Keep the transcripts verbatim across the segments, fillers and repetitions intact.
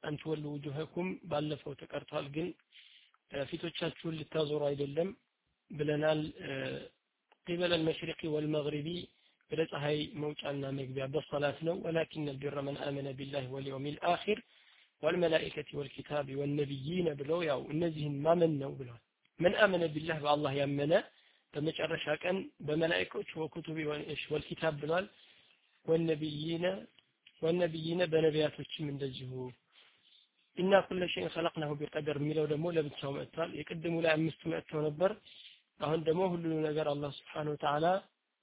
أن تولوا وجوهكم ባለፈው ተቀርቷል ግን ፊቶቻችሁን ልታዞሩ አይደለም ብለናል قبل المشرق والمغرب በፀሐይ መውጫና መግቢያ በሶላት ነው ولكن البر من آمن بالله واليوم الآخر والملائكة والكتاب والنبيين ብለው ያው እነዚህን ማመን ነው ብለዋል من آمن بالله بالله ያመነ በመጨረሻ ቀን በመላእክቶች ወኩቱብ ወልኪታብ ብለዋል والنبيين والنبيين በነቢያቶችም እንደዚሁ إن كل شيء خلقناه بقدر ሚለው ደግሞ ለብቻው መጥቷል የቀደሙ ላይ አምስቱ መጥተው ነበር አሁን ደግሞ ሁሉ ነገር አላህ Subhanahu Wa Ta'ala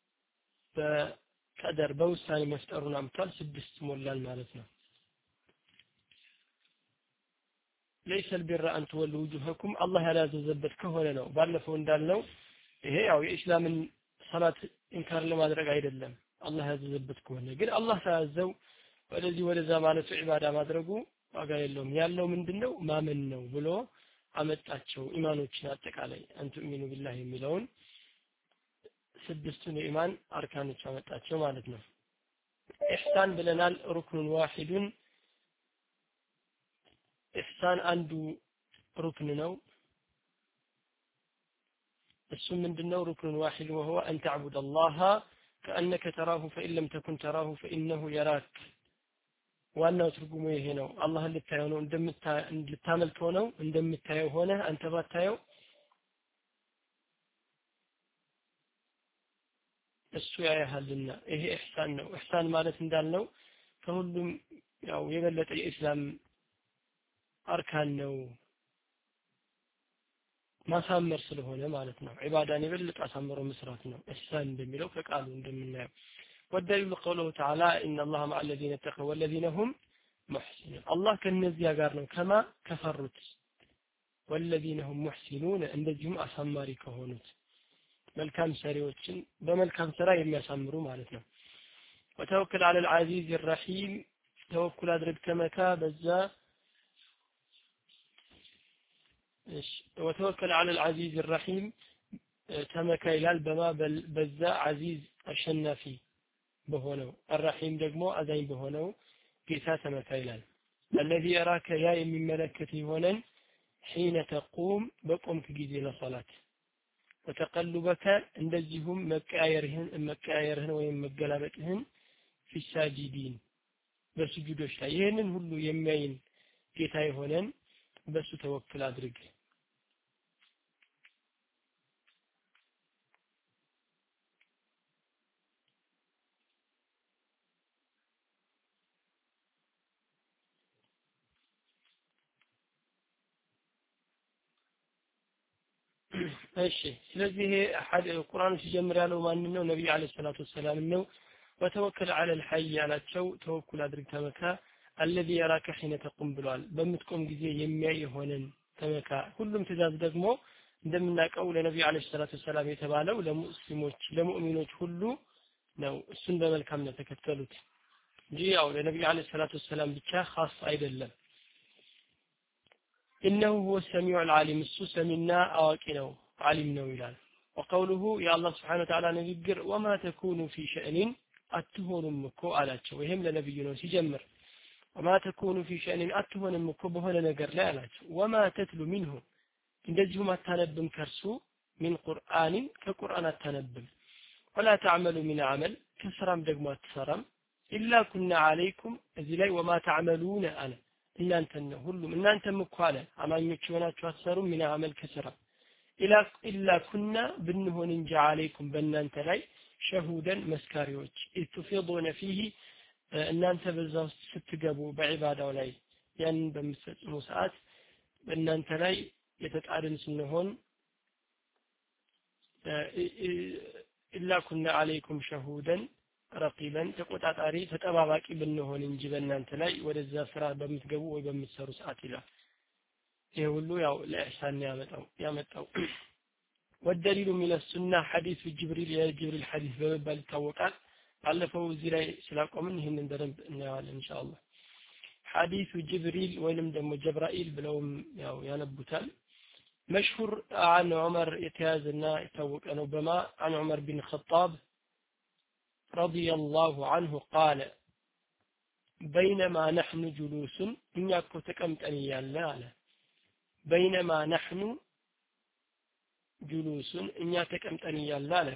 በቀደር በውሳኔ መፍጠሩን አምጥቷል ስድስት ሞላል ማለት ነው ليس البر أن تولوا وجوهكم الله ያላዘዘበት ከሆነ ነው ባለፈው እንዳልነው ይሄ ያው የእስላምን ሰላት ኢንካር ለማድረግ አይደለም አላህ ያዘዘበት ከሆነ ግን አላህ ሳያዘው ወደዚህ ወደዛ ማለት ዒባዳ ማድረጉ ዋጋ የለውም ያለው ምንድነው ማመን ነው ብሎ አመጣቸው ኢማኖችን አጠቃላይ አንቱሚኑ ቢላህ የሚለውን ስድስቱን የኢማን አርካኖች አመጣቸው ማለት ነው ኢህሳን ብለናል ሩክኑን ዋሂዱን ኢህሳን አንዱ ሩክን ነው እሱ ምንድነው ሩክኑን ዋሂድ وهو أن تعبد الله كأنك تراه فإن لم تكن تراه فإنه يراك ዋናው ትርጉሙ ይሄ ነው አላህን ልታየው ነው እንደምታመልከው ነው እንደምታየው ሆነ አንተ ባታየው እሱ ያያልና ይሄ ኢህሳን ነው ኢህሳን ማለት እንዳልነው ከሁሉም ያው የበለጠ የእስላም አርካን ነው ማሳመር ስለሆነ ማለት ነው ዒባዳን የበለጠ አሳምሮ መስራት ነው ኢህሳን እንደሚለው ከቃሉ እንደምናየው والدليل قوله تعالى إن الله مع الذين اتقوا والذين هم محسنون الله كالنزيا قارنوا كما كفرت والذين هم محسنون እንደዚሁም አሳማሪ ከሆኑት መልካም ሰሪዎችን በመልካም ስራ የሚያሳምሩ ማለት ነው وتوكل على العزيز الرحيم توكل አድርግ ተመካ በዛ እሺ وتوكل على العزيز الرحيم ተመካ ይላል በማ በዛ عزيز አሸናፊ በሆነው الرحيم ደግሞ አዛኝ በሆነው ጌታ ተመካ ይላል الذي يراك يا የሚመለከት ይሆነን حين تقوم በቆምክ ጊዜ ለሶላት وتقلبك እንደዚሁም መቀያየርህን መቀያየርህን ወይም መገላበጥህን في الساجدين በስጁዶች ላይ ይሄንን ሁሉ የሚያይን ጌታ ይሆነን በሱ ተወክል አድርግ እሺ ስለዚህ ቁርአን ሲጀምር ያለው ማን ነው ነብዩ አለይሂ ሰላቱ ወሰለም ነው ወተወከል على الحي ያላቸው ተወኩል አድርግ ተመካ الذي يراك حين تقوم ብሏል በምትቆም ጊዜ የሚያይ ሆነን ተመካ ሁሉም ትእዛዝ ደግሞ እንደምናቀው ለነብዩ አለይሂ ሰላቱ ወሰለም የተባለው ለሙስሊሞች ለሙእሚኖች ሁሉ ነው እሱን በመልካም ነው ተከተሉት እንጂ ያው ለነብዩ አለይሂ ሰላቱ ወሰለም ብቻ خاص አይደለም إنه هو السميع العليم السمينا أواكنه علمنا ويلال وقوله يا الله سبحانه وتعالى نذكر وما تكون في شأن أتهون مكو على وهم لنبينا سيجمر وما تكون في شأن أتهون مكو بهنا نقر لا على وما تتلو منه إن دجهم التنبم كرسو من قرآن كقرآن التنبم ولا تعمل من عمل كسرام دقمات سرام إلا كنا عليكم أذلي وما تعملون أنا እናንተ ነው ሁሉም እናንተም እኮ አለ አማኞች ሆናችሁ አሰሩ ምን አመል ከሰራ ኢላ ኢላ ኩና ብንሆን እንጂ አለይኩም በእናንተ ላይ ሸሁደን መስካሪዎች ኢትፊዱነ فيه እናንተ በዛው ስትገቡ በዒባዳው ላይ ያን በምትፈጽሙ ሰዓት በእናንተ ላይ የተጣደን ስንሆን ኢላ ኩና አለይኩም ሸሁደን ረቂበን ተቆጣጣሪ ተጠባባቂ ብንሆን እንጂ በእናንተ ላይ ወደዛ ስራ በምትገቡ ወይ በምትሰሩ ሰዓት ይላል ይሄ ሁሉ ያው ለኢህሳን ያመጣው ያመጣው والدليل من السنه حديث جبريل يا جبريل حديث በመባል ይታወቃል ባለፈው እዚህ ላይ ስላቆምን ይሄንን በደንብ እናያለን ኢንሻአላህ حديث جبريل ወይንም ደግሞ ጀብራኢል ብለውም ያው ያነቡታል مشهور عن عمر يتيازنا يتوق انه بما عن عمر بن الخطاب رضي الله عنه قال بينما نحن جلوس እኛ እኮ ተቀምጠን እያለ አለ بينما نحن جلوس እኛ ተቀምጠን እያለ አለ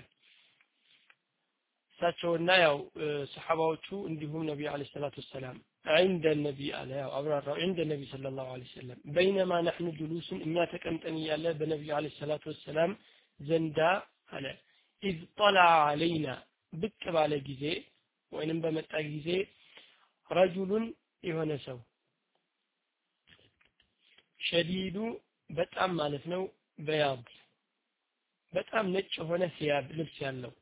ሳቸውና ያው ሰሃባዎቹ እንዲሁም ነብዩ አለይሂ ሰላቱ ሰላም عند النبي አለ ያው አብራራው عند النبي صلى الله عليه وسلم بينما نحن جلوس እኛ ተቀምጠን እያለ በነብዩ አለይሂ ሰላቱ ሰላም ዘንዳ አለ إذ طلع علينا ብቅ ባለ ጊዜ ወይንም በመጣ ጊዜ رجل የሆነ ሰው ሸዲዱ በጣም ማለት ነው በያብ በጣም ነጭ የሆነ ሲያብ ልብስ ያለው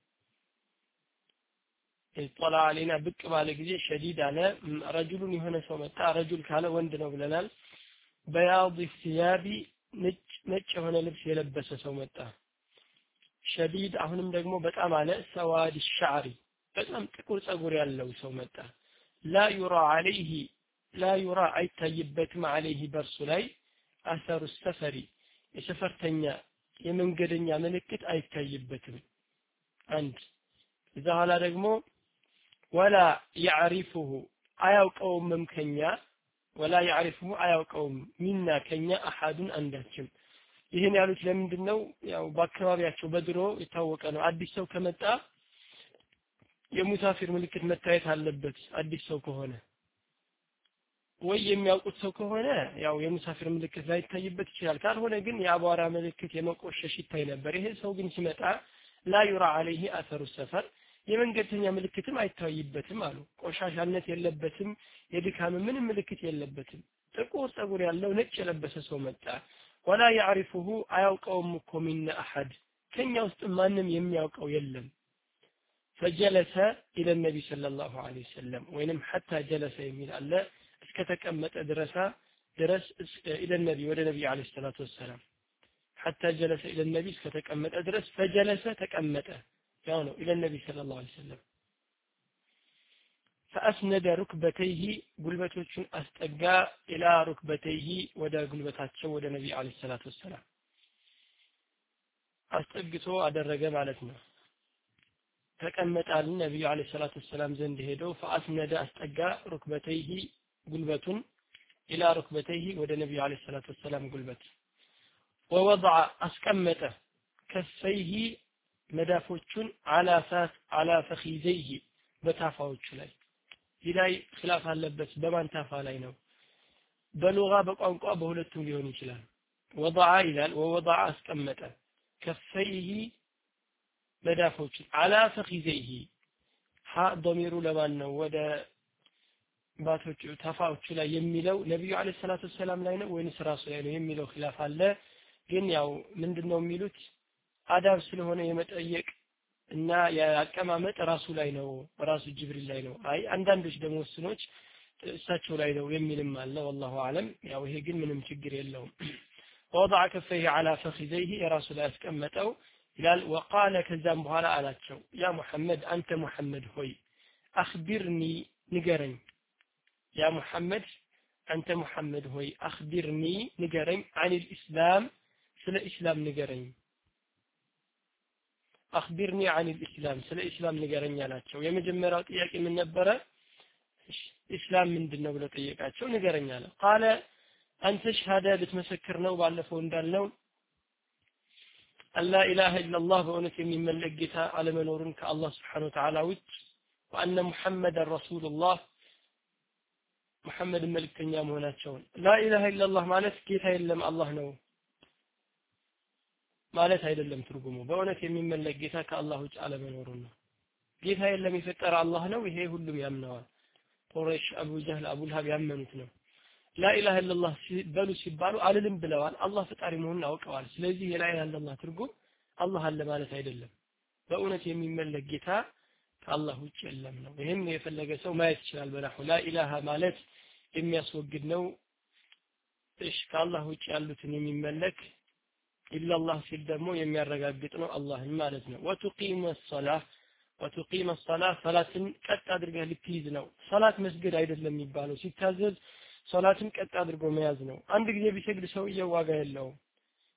طلع علينا ብቅ ባለ ጊዜ ሸዲድ አለ رجل የሆነ ሰው መጣ رجل ካለ ወንድ ነው ብለናል በያብ ሲያቢ ነጭ ነጭ የሆነ ልብስ የለበሰ ሰው መጣ ሸዲድ አሁንም ደግሞ በጣም አለ ሰዋድ الشعر በጣም ጥቁር ጸጉር ያለው ሰው መጣ لا يرى عليه لا يرى አይታይበትም عليه በርሱ ላይ አሰሩ السفر የሰፈርተኛ የመንገደኛ ምልክት አይታይበትም አንድ እዛ ኋላ ደግሞ ولا يعرفه አያውቀውም ከኛ ولا يعرفه አያውቀውም ሚና ከኛ አሐዱን አንዳችም ይሄን ያሉት ለምንድነው ያው በአካባቢያቸው በድሮ የታወቀ ነው አዲስ ሰው ከመጣ የሙሳፊር ምልክት መታየት አለበት አዲስ ሰው ከሆነ ወይ የሚያውቁት ሰው ከሆነ ያው የሙሳፊር ምልክት ላይታይበት ይችላል ካልሆነ ግን የአቧራ ምልክት የመቆሸሽ ይታይ ነበር ይሄ ሰው ግን ሲመጣ لا يرى عليه اثر السفر የመንገደኛ ምልክትም አይታይበትም አሉ ቆሻሻነት የለበትም የድካም ምንም ምልክት የለበትም ጥቁር ጸጉር ያለው ነጭ የለበሰ ሰው መጣ ولا يعرفه አያውቀውም እኮ من احد ከኛ ውስጥ ማንም የሚያውቀው የለም فجلس الى النبي صلى الله عليه وسلم وينم حتى جلس يميل الله እስከተቀመጠ ድረስ ድረስ الى النبي ወደ ነብዩ አለይሂ ሰላቱ ወሰለም حتى جلس الى النبي እስከተቀመጠ ድረስ فجلس ተቀመጠ ያው ነው الى النبي صلى الله عليه وسلم فاسند ركبتيه ጉልበቶቹን አስጠጋ الى ركبتيه ወደ ጉልበታቸው ወደ ነብዩ አለይሂ ሰላቱ ወሰለም አስጠግቶ አደረገ ማለት ነው ተቀመጣል ነብዩ አለይሂ ሰላቱ ወሰለም ዘንድ ሄዶ فاسند አስጠጋ ركبتيه ጉልበቱን الى ركبتيه ወደ ነብዩ አለይሂ ሰላቱ ወሰለም ጉልበት ووضع አስቀመጠ ከፈይሂ መዳፎቹን على فاس على فخذيه በታፋዎቹ ላይ ይላይ خلاف አለበት በማን ታፋ ላይ ነው በሉጋ በቋንቋ በሁለቱም ሊሆን ይችላል وضع ይላል ووضع አስቀመጠ ከፈይሂ መዳፎቹን على فخذيه ሀ ضميሩ ለማን ነው ወደ ባቶቹ ታፋዎቹ ላይ የሚለው ነብዩ አለይሂ ሰላቱ ሰላም ላይ ነው ወይስ ራሱ ላይ ነው የሚለው خلاف አለ ግን ያው ምንድነው የሚሉት አዳብ ስለሆነ የመጠየቅ እና ያቀማመጥ ራሱ ላይ ነው ራሱ ጅብሪል ላይ ነው አይ አንዳንዶች ደግሞ ስኖች እሳቸው ላይ ነው የሚልም አለ والله اعلم ያው ይሄ ግን ምንም ችግር የለውም وضع كفيه على فخذيه ራሱ ላይ አስቀመጠው ይላል وقال ከዛም በኋላ አላቸው ያ ሙሐመድ አንተ ሙሐመድ ሆይ اخبرني ንገረኝ ያ ሙሐመድ አንተ ሙሐመድ ሆይ اخبرني ንገረኝ عن الاسلام ስለ እስላም ንገረኝ اخبرني عن الاسلام ስለ እስላም ንገረኝ አላቸው የመጀመሪያው ጥያቄ ምን ነበረ እስላም ምንድነው ብለው ጠየቃቸው ንገረኝ አለ قال አንተ ሸሃዳ ልትመሰክር ነው ባለፈው እንዳልነው አላ ኢላሃ ኢላላህ በእውነት የሚመለክ ጌታ አለመኖሩን ከአላህ Subhanahu Wa Ta'ala ውጭ ወአነ ሙሐመድን ረሱሉላህ ሙሐመድ መልእክተኛ መሆናቸውን ላ ኢላሃ ኢላላህ ማለት ጌታ የለም አላህ ነው ማለት አይደለም ትርጉሙ በእውነት የሚመለክ ጌታ ከአላህ ውጭ አለመኖሩን ነው ጌታ የለም የፈጠረ አላህ ነው ይሄ ሁሉም ያምነዋል ቁረይሽ አቡ ጀህል አቡ ለሃብ ያመኑት ነው ላ ኢላሃ ኢላላህ በሉ ሲባሉ አልልም ብለዋል አላህ ፈጣሪ መሆኑን አውቀዋል ስለዚህ ላ ኢላሃ ኢላላህ ትርጉም አላህ አለ ማለት አይደለም በእውነት የሚመለክ ጌታ ከአላህ ውጭ የለም ነው ይሄን የፈለገ ሰው ማየት ይችላል በላሁ ላ ኢላሃ ማለት የሚያስወግድ ነው እሺ ከአላህ ውጭ ያሉትን የሚመለክ ኢላላህ ሲል ደግሞ የሚያረጋግጥ ነው አላህን ማለት ነው ወቱቂሙ الصلاه وتقيم الصلاه ሰላትን ቀጥ አድርገህ ልትይዝ ነው ሰላት መስገድ አይደለም የሚባለው ሲታዘዝ ሰላትን ቀጥ አድርጎ መያዝ ነው አንድ ጊዜ ቢሰግድ ሰውየው ዋጋ የለውም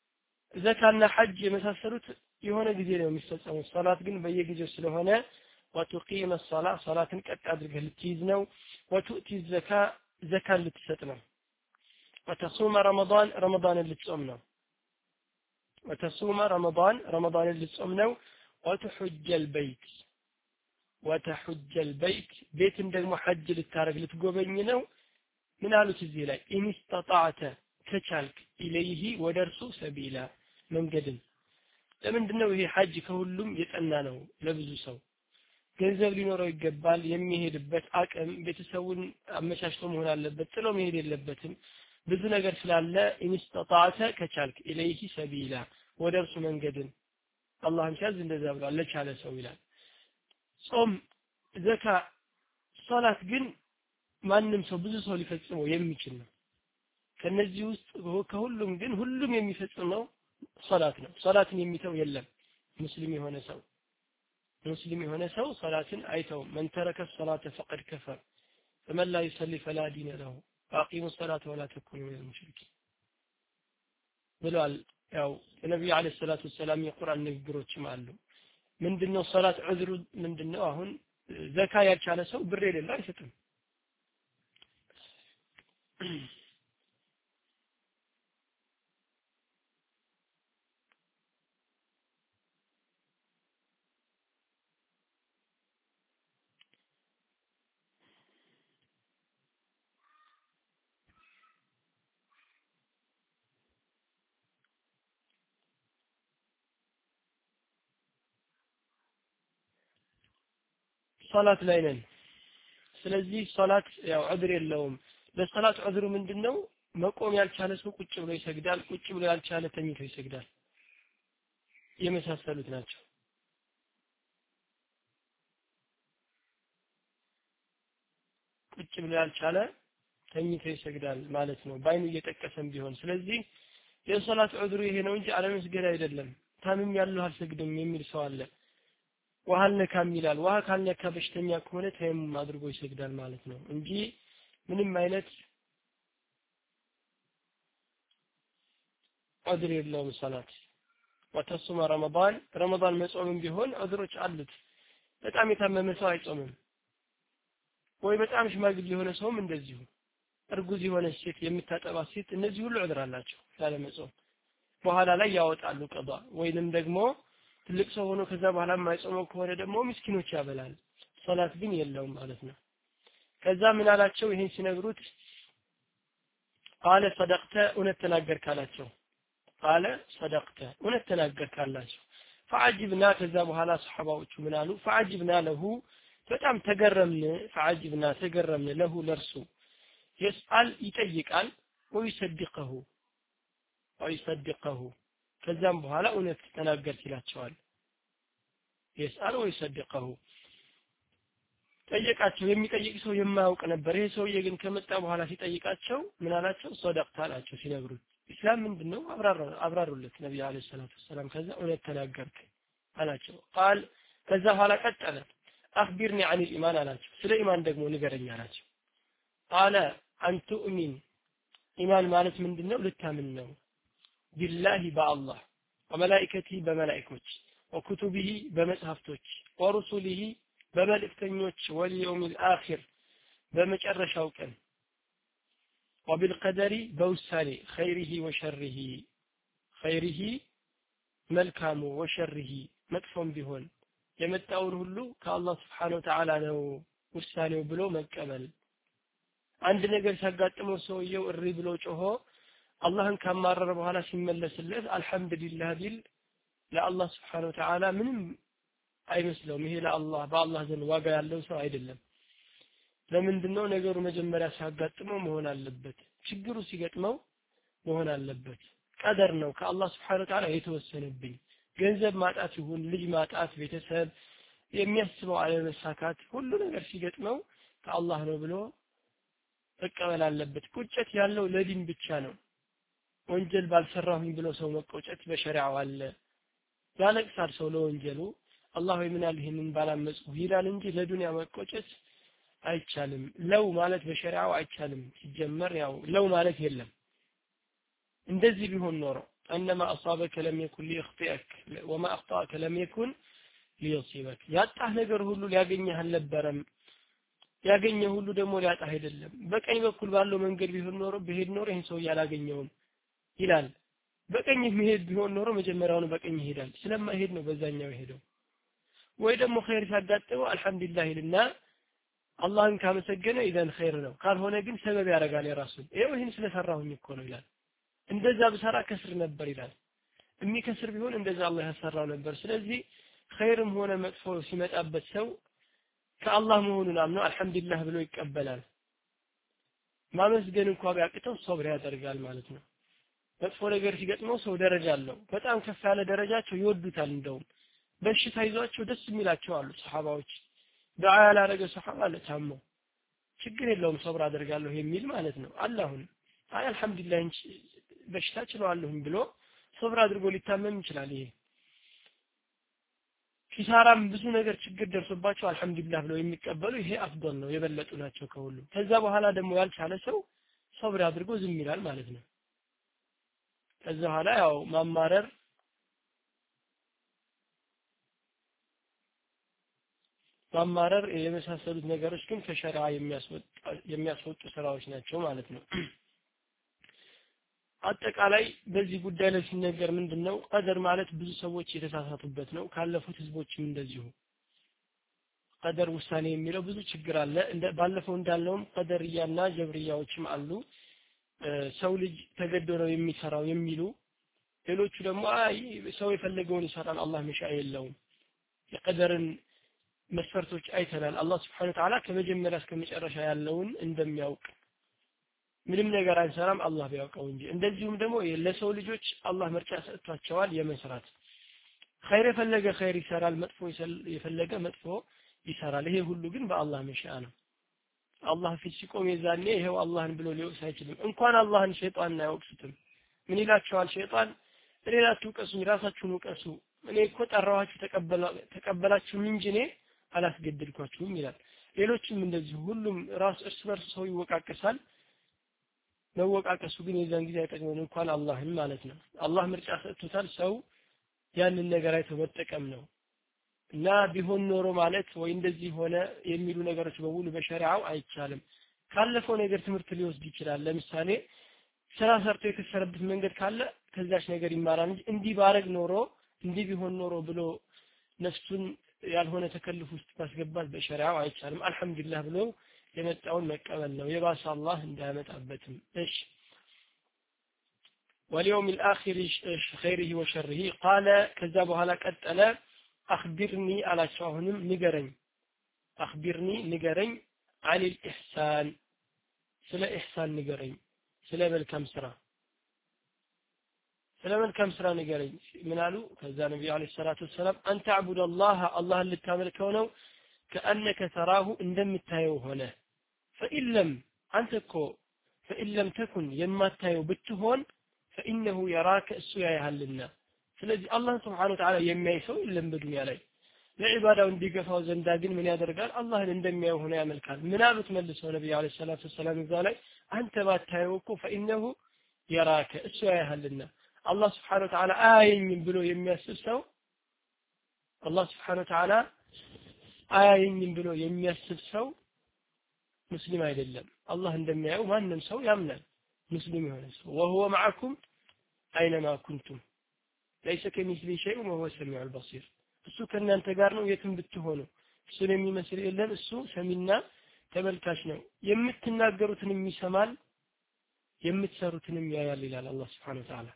ዘካና ሐጅ የመሳሰሉት የሆነ ጊዜ ነው የሚፈጸሙት ሰላት ግን በየጊዜው ስለሆነ وتقيم الصلاة صلاة قد أدرك لتيزنو وتؤتي الزكاة زكاة لتسطنو وتصوم رمضان رمضان اللي تصومنا وتصوم رمضان رمضان اللي تصومنا وتحج البيت وتحج البيت بيت دغمو حج للتارك لتغوبني ነው ምን አሉት እዚህ ላይ ኢን استطعت ከቻልክ ኢለይሂ ወደርሱ ሰቢላ መንገድን ለምንድነው ይሄ ሐጅ ከሁሉም የጠና ነው ለብዙ ሰው ገንዘብ ሊኖረው ይገባል የሚሄድበት አቅም ቤተሰቡን አመቻችቶ መሆን አለበት ጥሎ መሄድ የለበትም ብዙ ነገር ስላለ ኢንስተጣዓተ ከቻልክ ኢለይሂ ሰቢላ ወደርሱ መንገድን አላህም ሲያዝ እንደዛ ብሏል ለቻለ ሰው ይላል ጾም ዘካ ሶላት ግን ማንንም ሰው ብዙ ሰው ሊፈጽመው የሚችል ነው ከነዚህ ውስጥ ከሁሉም ግን ሁሉም የሚፈጽመው ሶላት ነው ሶላትን የሚተው የለም ሙስሊም የሆነ ሰው ሙስሊም የሆነ ሰው ሶላትን አይተው من ترك الصلاه فقد كفر فمن لا يصلي فلا دين له واقيموا الصلاه ولا تكونوا من المشركين ብሏል ያው ነብዩ አለይሂ ሰላቱ ሰላም የቁርአን ንግግሮችም አሉ ምንድነው ሶላት ዑዝሩ ምንድነው አሁን ዘካ ያልቻለ ሰው ብር የሌለው አይሰጥም ሶላት ላይ ነን ስለዚህ ሶላት ያው ዑዝር የለውም ለሶላት ዑዝሩ ምንድነው መቆም ያልቻለ ሰው ቁጭ ብሎ ይሰግዳል ቁጭ ብሎ ያልቻለ ተኝቶ ይሰግዳል የመሳሰሉት ናቸው ቁጭ ብሎ ያልቻለ ተኝቶ ይሰግዳል ማለት ነው ባይኑ እየጠቀሰም ቢሆን ስለዚህ የሶላት ዑዝሩ ይሄ ነው እንጂ አለመስገድ አይደለም ታምም ያለው አልሰግድም የሚል ሰው አለ ውሃ ነካም ይላል ውሃ ካልነካ በሽተኛ ከሆነ ተየሙም አድርጎ ይሰግዳል ማለት ነው እንጂ ምንም አይነት ዑዝር የለውም ሶላት ወተሱመ ረመዳን ረመዳን መጾምም ቢሆን ዑዝሮች አሉት በጣም የታመመ ሰው አይጾምም ወይ በጣም ሽማግሌ የሆነ ሰውም እንደዚሁ እርጉዝ የሆነ ሴት የምታጠባ ሴት እነዚህ ሁሉ ዑዝር አላቸው ያለ መጾም በኋላ ላይ ያወጣሉ ቀዷ ወይንም ደግሞ ትልቅ ሰው ሆኖ ከዛ በኋላ የማይጾመው ከሆነ ደግሞ ምስኪኖች ያበላል ሶላት ግን የለውም ማለት ነው ከዛ ምን አላቸው ይሄን ሲነግሩት قال صدقت እውነት ተናገርክ አላቸው قال صدقت እውነት ተናገርክ አላቸው فعجبنا ከዛ በኋላ ሱሐባዎቹ ምን አሉ فعجبنا له በጣም ተገረምን فعجبنا ተገረምን له ለርሱ يسأل ይጠይቃል ويصدقه ويصدقه ከዛም በኋላ እውነት ተናገር ይላቸዋል يسأل ويصدقه ጠየቃቸው የሚጠይቅ ሰው የማያውቅ ነበር ይሄ ሰውዬ ግን ከመጣ በኋላ ሲጠይቃቸው ምን አላቸው ሶደቅታ አላቸው ሲነግሩት እስላም ምንድነው አብራራ አብራሩለት ነብዩ አለይሂ ሰላቱ ሰላም ከዛ እውነት ተናገርክ አላቸው قال ከዛ በኋላ ቀጠለ አخبرني عن الايمان አላቸው ስለ ኢማን ደግሞ ንገረኝ አላቸው قال ان تؤمن ኢማን ማለት ምንድነው ልታምን ነው بالله بالله وملائكته بملائكته وكتبه بمصحفتوች ورسله بملائكتኞች واليوم الاخر بمጨረሻው ቀን وبالقدر بوساني خيره وشره خيره መልካሙ وشره መጥፎም ቢሆን የመጣውን ሁሉ ከአላህ Subhanahu Wa Ta'ala ነው ውሳኔው ብሎ መቀበል አንድ ነገር ሲያጋጥመው ሰውየው እሪ ብሎ ጮሆ አላህን ካማረረ በኋላ ሲመለስለት አልহামዱሊላህ ቢል ለአላህ Subhanahu Wa Ta'ala ምንም አይመስለውም ይሄ ለአላህ በአላህ ዘንድ ዋጋ ያለው ሰው አይደለም ለምንድነው ነገሩ መጀመሪያ ሲያጋጥመው መሆን አለበት ችግሩ ሲገጥመው መሆን አለበት ቀደር ነው ከአላህ Subhanahu Wa Ta'ala የተወሰነብኝ ገንዘብ ማጣት ይሁን ልጅ ማጣት ቤተሰብ የሚያስበው አለመሳካት ሁሉ ነገር ሲገጥመው ከአላህ ነው ብሎ ተቀበል አለበት ቁጭት ያለው ለዲን ብቻ ነው ወንጀል ባልሰራሁኝ ብሎ ሰው መቆጨት በሸሪዓው አለ ያለቅሳል ሰው ለወንጀሉ አላህ ወይ ምን ያህል ይሄንን ባላመጽሁ ይላል እንጂ ለዱንያ መቆጨት አይቻልም ለው ማለት በሸሪዓው አይቻልም ሲጀመር ያው ለው ማለት የለም እንደዚህ ቢሆን ኖሮ انما اصابك لم يكن ليخطئك وما اخطاك لم يكن ሊዩሲበክ ያጣህ ነገር ሁሉ ሊያገኝህ አልነበረም ያገኘህ ሁሉ ደግሞ ሊያጣህ አይደለም በቀኝ በኩል ባለው መንገድ ቢሆን ኖሮ በሄድ ኖሮ ይሄን ሰው ያላገኘውም ይላል በቀኝ መሄድ ቢሆን ኖሮ መጀመሪያውን በቀኝ ይሄዳል ስለማይሄድ ነው በዛኛው ይሄደው ወይ ደግሞ ኸይር ሲያጋጥመው አልহামዱሊላህ ይልና አላህን ካመሰገነ ኢዘን ኸይር ነው ካልሆነ ግን ሰበብ ያደርጋል የራሱን ይሄው ይሄን ስለሰራሁኝ እኮ ነው ይላል እንደዛ ብሰራ ከስር ነበር ይላል የሚከስር ቢሆን እንደዛ አላህ ያሰራው ነበር ስለዚህ ኸይርም ሆነ መጥፎ ሲመጣበት ሰው ከአላህ መሆኑን አምኖ አልহামዱሊላህ ብሎ ይቀበላል ማመስገን እንኳን ቢያቅተው ሶብር ያደርጋል ማለት ነው መጥፎ ነገር ሲገጥመው ሰው ደረጃ አለው በጣም ከፍ ያለ ደረጃቸው ይወዱታል እንደውም በሽታ ይዟቸው ደስ የሚላቸው አሉ ሱሐባዎች ዱዓ ያላረገ ሱሐባ ለታሞ ችግር የለውም ሶብር አደርጋለሁ የሚል ማለት ነው አላሁን አይ አልহামዱሊላህ እንጂ በሽታ ችለዋለሁኝ ብሎ ሶብር አድርጎ ሊታመም ይችላል ይሄ ኪሳራም ብዙ ነገር ችግር ደርሶባቸው አልহামዱሊላህ ብለው የሚቀበሉ ይሄ አፍضل ነው የበለጡ ናቸው ከሁሉ ከዛ በኋላ ደግሞ ያልቻለ ሰው ሶብር አድርጎ ዝም ይላል ማለት ነው ከዛ በኋላ ያው ማማረር ማማረር የመሳሰሉት ነገሮች ግን ከሸሪዓ የሚያስወጡ የሚያስወጡ ስራዎች ናቸው ማለት ነው አጠቃላይ በዚህ ጉዳይ ላይ ሲነገር ምንድነው ቀደር ማለት ብዙ ሰዎች የተሳሳቱበት ነው ካለፉት ህዝቦችም እንደዚሁ ቀደር ውሳኔ የሚለው ብዙ ችግር አለ እንደ ባለፈው እንዳለውም ቀደርያና ጀብርያዎችም አሉ ሰው ልጅ ተገዶ ነው የሚሰራው የሚሉ ሌሎቹ ደግሞ አይ ሰው የፈለገውን ይሰራል አላህ መሻ የለውም የቀደርን መስፈርቶች አይተናል አላህ Subhanahu Wa Ta'ala ከመጀመሪያ እስከ መጨረሻ ያለውን እንደሚያውቅ ምንም ነገር አንሰራም አላህ ቢያውቀው እንጂ እንደዚሁም ደግሞ ለሰው ልጆች አላህ ምርጫ ሰጥቷቸዋል የመስራት ኸይር የፈለገ ኸይር ይሰራል መጥፎ የፈለገ መጥፎ ይሰራል ይሄ ሁሉ ግን በአላህ መሻ ነው አላህ ፊት ሲቆም የዛኔ ይሄው አላህን ብሎ ሊወቅስ አይችልም እንኳን አላህን ሸይጣን አይወቅሱትም ምን ይላቸዋል ሸይጣን ሌላችሁ ቀሱኝ ራሳችሁን ወቀሱ እኔ እኮ ጠራዋችሁ ተቀበላችሁ እንጂ እኔ አላስገድልኳችሁም ይላል ሌሎችም እንደዚህ ሁሉም ራስ እርስ በርስ ሰው ይወቃቀሳል መወቃቀሱ ግን የዛን ጊዜ አይጠቅመንም እንኳን አላህን ማለት ነው አላህ ምርጫ ሰጥቶታል ሰው ያንን ነገር አይቶ መጠቀም ነው እና ቢሆን ኖሮ ማለት ወይ እንደዚህ ሆነ የሚሉ ነገሮች በሙሉ በሸሪዓው አይቻልም ካለፈው ነገር ትምህርት ሊወስድ ይችላል ለምሳሌ ስራ ሰርቶ የተሰረበት መንገድ ካለ ከዛች ነገር ይማራል እንጂ እንዲህ ባረግ ኖሮ እንዲህ ቢሆን ኖሮ ብሎ ነፍሱን ያልሆነ ተከልፍ ውስጥ ማስገባት በሸሪዓው አይቻልም አልহামዱሊላህ ብሎ የመጣውን መቀበል ነው የባሰ አላህ እንዳያመጣበትም እሺ واليوم الاخر خيره وشره قال ከዛ በኋላ ቀጠለ اخبرني على شاهنم ንገረኝ اخبرني ንገረኝ عن الاحسان ስለ ኢህሳን ንገረኝ ስለ መልካም ስራ ስለ መልካም ስራ ንገረኝ ምን አሉ ከዛ ነብዩ አለይሂ ሰላቱ ወሰለም አንተ አዕቡድ አላህ አላህን ልታመልከው ነው ከአንከ ተራሁ እንደምታየው ሆነ فإن لم አንተ እኮ فإن لم تكن የማታየው ብትሆን فإنه يراك እሱ ያያልና ስለዚህ አላህ Subhanahu Wa Ta'ala የሚያይ ሰው የለም በዱንያ ላይ ለዒባዳው እንዲገፋው ዘንዳ ግን ምን ያደርጋል አላህን እንደሚያየው ሆነ ያመልካል ምን አሉት መልሰው ነብዩ አለይሂ ሰላቱ ወሰለም እዛ ላይ አንተ ባታየው እኮ فإنه يراك እሱ ያያልና አላህ Subhanahu Wa Ta'ala አያየኝም ብሎ የሚያስብ ሰው አላህ Subhanahu Wa Ta'ala አያየኝም ብሎ የሚያስብ ሰው ሙስሊም አይደለም አላህ እንደሚያየው ማንንም ሰው ያምናል ሙስሊም ይሆናል وهو معكم اينما كنتم ليس كمثله شيء وهو السميع البصير እሱ ከእናንተ ጋር ነው የትም ብትሆኑ እሱን የሚመስል የለም እሱ ሰሚና ተመልካች ነው የምትናገሩትንም ይሰማል የምትሰሩትንም ያያል ይላል አላህ Subhanahu Wa Ta'ala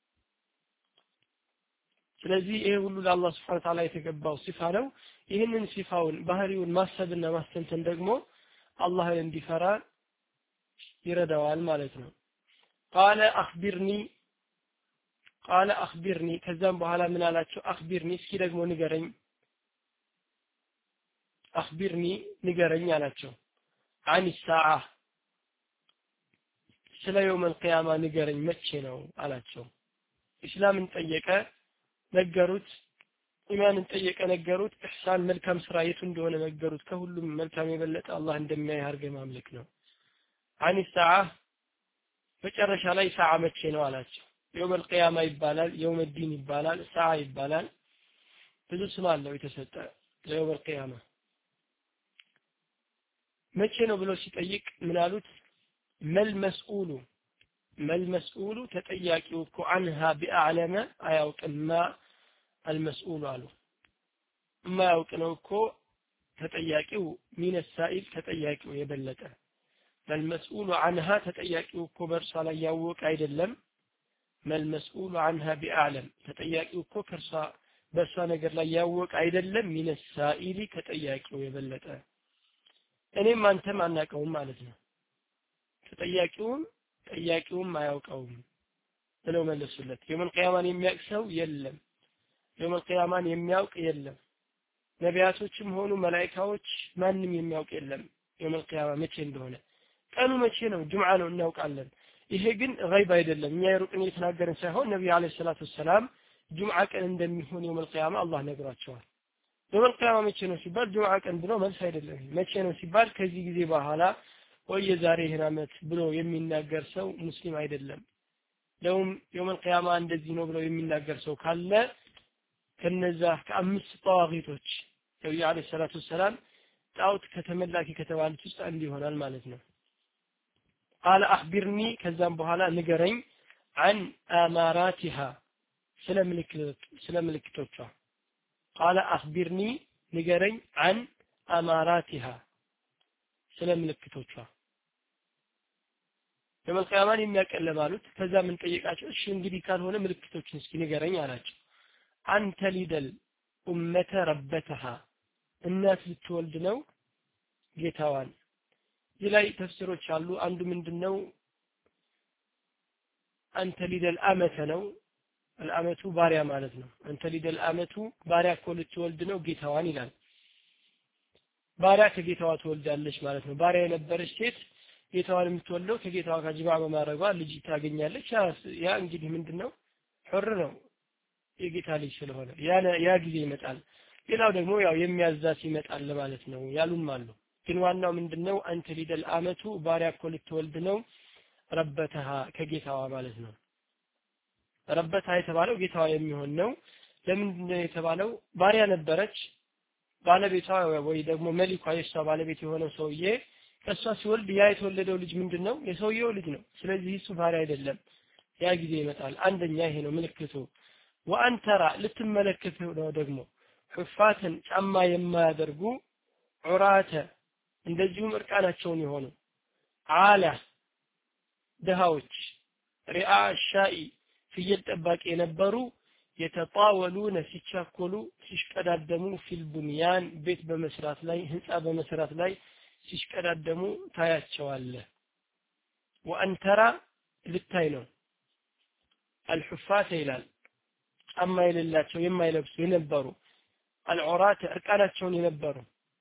ስለዚህ ይሄ ሁሉ ለአላህ Subhanahu Wa Ta'ala የተገባው ሲፋ ነው ይሄንን ሲፋውን ባህሪውን ማሰብና ማስተንተን ደግሞ አላህን እንዲፈራ ይረዳዋል ማለት ነው قال اخبرني قال اخبرني ከዛም በኋላ ምን አላቸው اخبرني እስኪ ደግሞ ንገረኝ اخبرني ንገረኝ አላቸው عن الساعه ስለ يوم القيامه ንገረኝ መቼ ነው አላቸው እስላምን ጠየቀ ነገሩት ኢማንን ጠየቀ ነገሩት ኢህሳን መልካም ስራ የቱ እንደሆነ ነገሩት ከሁሉም መልካም የበለጠ አላህ እንደሚያይ አርገ ማምለክ ነው عن الساعه መጨረሻ ላይ ሰዓ መቼ ነው አላቸው يوم القيامه ይባላል يوم الدين ይባላል ሰዓ ይባላል ብዙ ስም አለው የተሰጠ ለየውመል ቂያማ መቼ ነው ብሎ ሲጠይቅ ምን አሉት መል መስኡሉ መል መስኡሉ ተጠያቂው እኮ አንሃ ቢአዕለመ አያውቅማ አልመስኡሉ አሉ የማያውቅ ነው እኮ ተጠያቂው ሚን ሳኢል ተጠያቂው የበለጠ መልመስኡሉ አንሃ ተጠያቂው እኮ በእርሷ ላይ ያወቀ አይደለም መልመስኡሉ አንሃ ቢአዕለም ተጠያቂው እኮ ከርሷ በእሷ ነገር ላይ ያወቀ አይደለም ሚን ሳኢሊ ከጠያቂው የበለጠ እኔም አንተም አናውቀውም ማለት ነው ተጠያቂውም ጠያቂውም አያውቀውም ብለው መለሱለት የውመል ቂያማን የሚያውቅ ሰው የለም የውመል ቂያማን የሚያውቅ የለም ነቢያቶችም ሆኑ መላእክቶች ማንም የሚያውቅ የለም የውመል ቂያማ መቼ እንደሆነ ቀኑ መቼ ነው ጁምዓ ነው እናውቃለን ይሄ ግን ገይብ አይደለም እኛ የሩቅን እየተናገርን ሳይሆን ነብዩ አለይሂ ሰላቱ ሰላም ጁምዓ ቀን እንደሚሆን የውመል ቂያማ አላህ ነግሯቸዋል የውመል ቂያማ መቼ ነው ሲባል ጁምዓ ቀን ብሎ መልስ አይደለም መቼ ነው ሲባል ከዚህ ጊዜ በኋላ ወይ የዛሬ ይህን ዓመት ብሎ የሚናገር ሰው ሙስሊም አይደለም ለውም የውመል ቂያማ እንደዚህ ነው ብሎ የሚናገር ሰው ካለ ከነዛ ከአምስት ጣዋጊቶች ነብዩ አለይሂ ሰላቱ ሰላም ጣውት ከተመላኪ ከተባሉት ውስጥ አንዱ ይሆናል ማለት ነው قال اخبرني ከዛም በኋላ ንገረኝ عن اماراتها ስለምልክት ስለምልክቶቿ قال اخبرني ንገረኝ عن اماراتها ስለምልክቶቿ የመልካማን የሚያቀለባሉት ከዛ ምን ጠየቃቸው እሺ እንግዲህ ካልሆነ ምልክቶችን እስኪ ንገረኝ አላቸው አንተ ሊደል ኡመተ ረበተሃ እናት ልትወልድ ነው ጌታዋን ይላይ ተፍሲሮች አሉ አንዱ ምንድነው አንተ ሊደል አመተ ነው አልአመቱ ባሪያ ማለት ነው አንተ ሊደል አመቱ ባሪያ እኮ ልትወልድ ነው ጌታዋን ይላል ባሪያ ከጌታዋ ትወልዳለች ማለት ነው ባሪያ የነበረች ሴት ጌታዋን የምትወልደው ከጌታዋ ጋር ጅማዕ በማድረጓ ልጅ ታገኛለች ያ እንግዲህ ምንድነው ሑር ነው የጌታ ልጅ ስለሆነ ያ ያ ጊዜ ይመጣል ሌላው ደግሞ ያው የሚያዛት ይመጣል ማለት ነው ያሉም አሉ ግን ዋናው ምንድነው አንተ ሊደል አመቱ ባሪያ እኮ ልትወልድ ነው ረበተሃ ከጌታዋ ማለት ነው ረበተሃ የተባለው ጌታዋ የሚሆን ነው ለምንድነው የተባለው ባሪያ ነበረች ባለቤቷ ወይ ደግሞ መሊኳ የሷ ባለቤት የሆነው ሰውዬ ከሷ ሲወልድ ያ የተወለደው ልጅ ምንድነው የሰውየው ልጅ ነው ስለዚህ እሱ ባሪያ አይደለም ያ ጊዜ ይመጣል አንደኛ ይሄ ነው ምልክቱ ወአንተራ ልትመለከተው ነው ደግሞ ሁፋተን ጫማ የማያደርጉ ዑራተ እንደዚሁም እርቃናቸውን የሆኑ አላ ደሃዎች ሪአ ሻኢ ፍየል ጠባቂ የነበሩ የተጣወሉነ ሲቻኮሉ ሲሽቀዳደሙ ፊል ቡንያን ቤት በመስራት ላይ ህንጻ በመስራት ላይ ሲሽቀዳደሙ ታያቸዋለህ ወአንተራ ልታይ ነው አልሁፋተ ይላል ጫማ የሌላቸው የማይለብሱ የነበሩ አልዑራተ እርቃናቸውን የነበሩ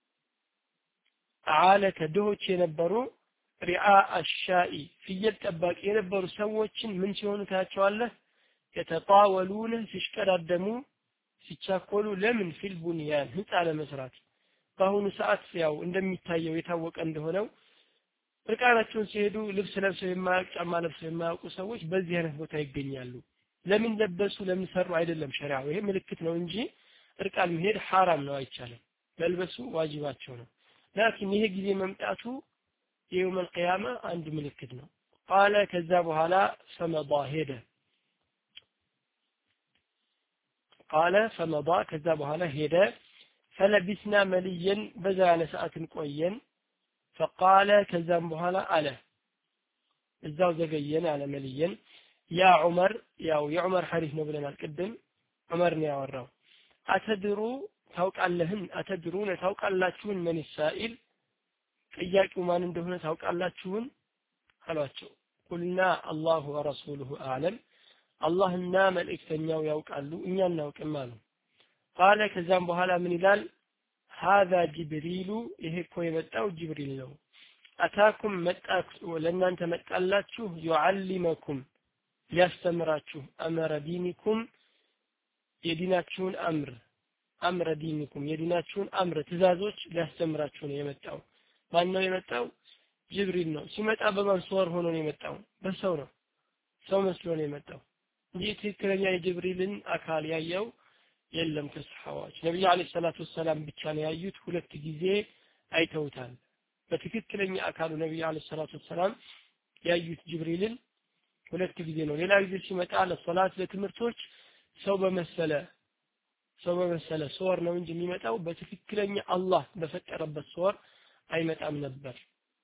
አለተ ድሆች የነበሩ ሪአ አሻኢ ፍየል ጠባቂ የነበሩ ሰዎችን ምን ሲሆኑ ታያቸዋለህ የተጣወሉነ ሲሽቀዳደሙ ሲቻኮሉ ለምን ፊል ቡንያን ህንጻ ለመስራት በአሁኑ ሰዓት ያው እንደሚታየው የታወቀ እንደሆነው እርቃናቸውን ሲሄዱ ልብስ ለብሰው የማያውቁ ጫማ ለብሰው የማያውቁ ሰዎች በዚህ አይነት ቦታ ይገኛሉ ለምን ለበሱ ለምን ሰሩ አይደለም ሸሪዓው ይሄ ምልክት ነው እንጂ እርቃን መሄድ حرام ነው አይቻልም መልበሱ ዋጅባቸው ነው ላኪን ይሄ ጊዜ መምጣቱ የየውመል ቂያማ አንድ ምልክት ነው قال ከዛ በኋላ فمضى ሄደ قال فمضى ከዛ በኋላ ሄደ فلبسنا مليا በዛ ያለ ሰዓትን ቆየን فقال ከዛም በኋላ አለ እዛው ዘገየን አለ መልየን ያ ዑመር ያው የዑመር ሐዲስ ነው ብለናል ቅድም ዑመር ነው ያወራው አተድሩ ታውቃለህን አተድሩን ታውቃላችሁን ምን ይሳኢል ጥያቄው ማን እንደሆነ ታውቃላችሁን አሏቸው ቁልና አላሁ ወረሱሉሁ አዕለም አላህና መልእክተኛው ያውቃሉ እኛ እናውቅም አሉ قال ከዛም በኋላ ምን ይላል هذا جبريل ይሄ እኮ የመጣው ጅብሪል ነው አታኩም መጣችሁ ለእናንተ መጣላችሁ يعلمكم ሊያስተምራችሁ አመረ ዲኒኩም የዲናችሁን አምር አምረ ዲኒኩም የዲናችሁን አምር ትእዛዞች ሊያስተምራችሁ ነው የመጣው ማን ነው የመጣው ጅብሪል ነው ሲመጣ በማን ሱወር ሆኖ ነው የመጣው በሰው ነው ሰው መስሎ ነው የመጣው እንጂ ትክክለኛ የጅብሪልን አካል ያየው የለም ከሰሃባዎች ነብዩ አለይሂ ሰላቱ ወሰለም ብቻ ነው ያዩት ሁለት ጊዜ አይተውታል በትክክለኛ አካሉ ነብዩ አለይሂ ሰላቱ ወሰለም ያዩት ጅብሪልን ሁለት ጊዜ ነው ሌላ ጊዜ ሲመጣ ለሶላት ለትምህርቶች ሰው በመሰለ ሰው በመሰለ ሶር ነው እንጂ የሚመጣው በትክክለኛ አላህ በፈጠረበት ሶር አይመጣም ነበር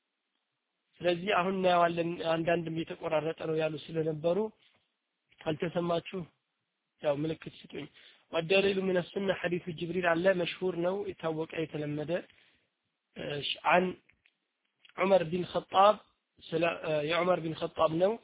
ስለዚህ አሁን ነው አንዳንድም የተቆራረጠ ነው ያሉ ስለነበሩ አልተሰማችሁ ያው ምልክት ስጡኝ والدليل من السنة حديث جبريل على مشهور نو يتوق يتلمده عن عمر بن الخطاب يا عمر بن الخطاب نو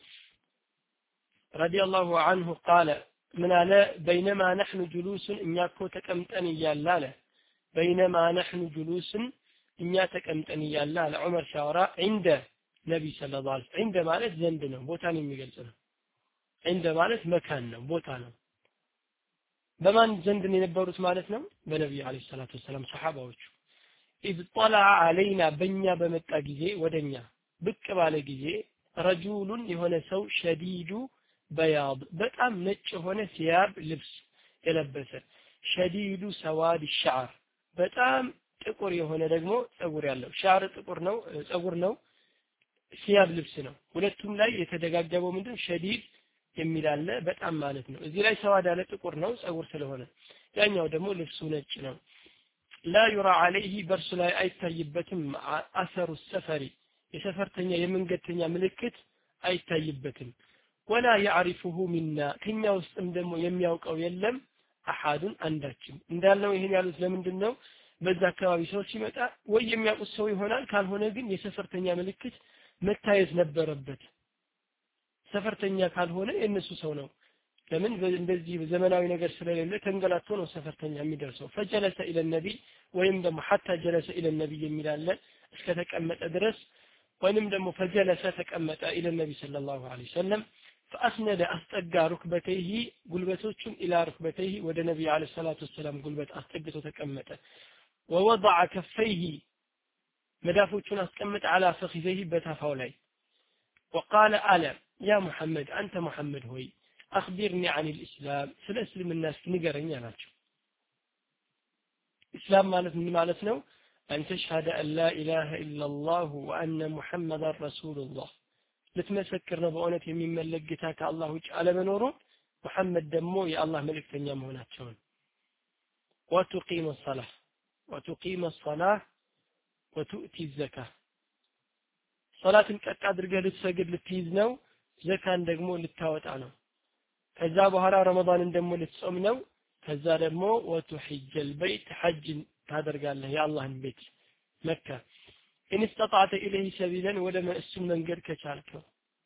رضي الله عنه قال من على بينما نحن جلوس إن يكو تكمتني يالاله بينما نحن جلوس إن يتكمتني يالاله عمر شاورا عند نبي صلى الله عليه وسلم عند مالت زندنا بوتاني ميقلسنا عند مالت مكاننا بوتانا በማን ዘንድ ነው የነበሩት ማለት ነው በነብዩ አለይሂ ሰላቱ ወሰለም ሰሃባዎቹ إذ طلع علينا በእኛ በመጣ ጊዜ ወደኛ ብቅ ባለ ጊዜ ረጁሉን የሆነ ሰው ሸዲዱ በያድ በጣም ነጭ የሆነ ሲያብ ልብስ የለበሰ ሸዲዱ ሰዋድ الشعر በጣም ጥቁር የሆነ ደግሞ ጸጉር ያለው ሻር ጥቁር ነው ጸጉር ነው ሲያብ ልብስ ነው ሁለቱም ላይ የተደጋገበው ምንድነው ሸዲድ የሚል አለ በጣም ማለት ነው እዚህ ላይ ሰዋድ ያለ ጥቁር ነው ጸጉር ስለሆነ ያኛው ደግሞ ልብሱ ነጭ ነው لا يرى عليه በርሱ ላይ አይታይበትም አሰሩ ሰፈሪ የሰፈርተኛ የመንገተኛ ምልክት አይታይበትም ولا يعرفه منا ከኛ ውስጥም ደግሞ የሚያውቀው የለም አሐዱን አንዳችም እንዳልነው ይሄን ያሉት ለምንድነው በዛ አካባቢ ሰው ሲመጣ ወይ የሚያውቁት ሰው ይሆናል ካልሆነ ግን የሰፈርተኛ ምልክት መታየት ነበረበት ሰፈርተኛ ካልሆነ የነሱ ሰው ነው ለምን እንደዚህ ዘመናዊ ነገር ስለሌለ ተንገላቶ ነው ሰፈርተኛ የሚደርሰው فجلس الى النبي ወይም ደግሞ حتى جلس الى النبي የሚላለ እስከ ተቀመጠ ድረስ ወይንም ደግሞ فجلس ተቀመጠ الى النبي صلى الله عليه وسلم فاسند አስጠጋ ركبتيه ጉልበቶቹን الى ركبتيه ወደ ነብዩ አለይሂ ሰላቱ ወሰለም ጉልበት አስጠግቶ ተቀመጠ ووضع كفيه መዳፎቹን አስቀመጠ على فخذيه በታፋው ላይ وقال الا يا محمد انت محمد هوي اخبرني عن الاسلام ስለ እስልምና ንገረኝ አላቸው እስላም ማለት ምን ማለት ነው ان تشهد ان لا اله الا الله وان محمدا رسول الله ልትመሰክር ነው በእውነት የሚመለክ ጌታ ከአላህ ውጭ አለመኖሩን መሐመድ ደግሞ የአላህ መልእክተኛ መሆናቸውን وتقيم الصلاه وتقيم الصلاه وتؤتي الزكاه ሶላትን ቀጥ አድርገህ ልትሰግድ ልትይዝ ነው ዘካን ደግሞ ልታወጣ ነው ከዛ በኋላ ረመዳንን ደግሞ ልትጾም ነው ከዛ ደግሞ وتحج البيت حج ታደርጋለህ የአላህን ቤት መካ ان استطعت اليه سبيلا ولما እሱን መንገድ ከቻልከው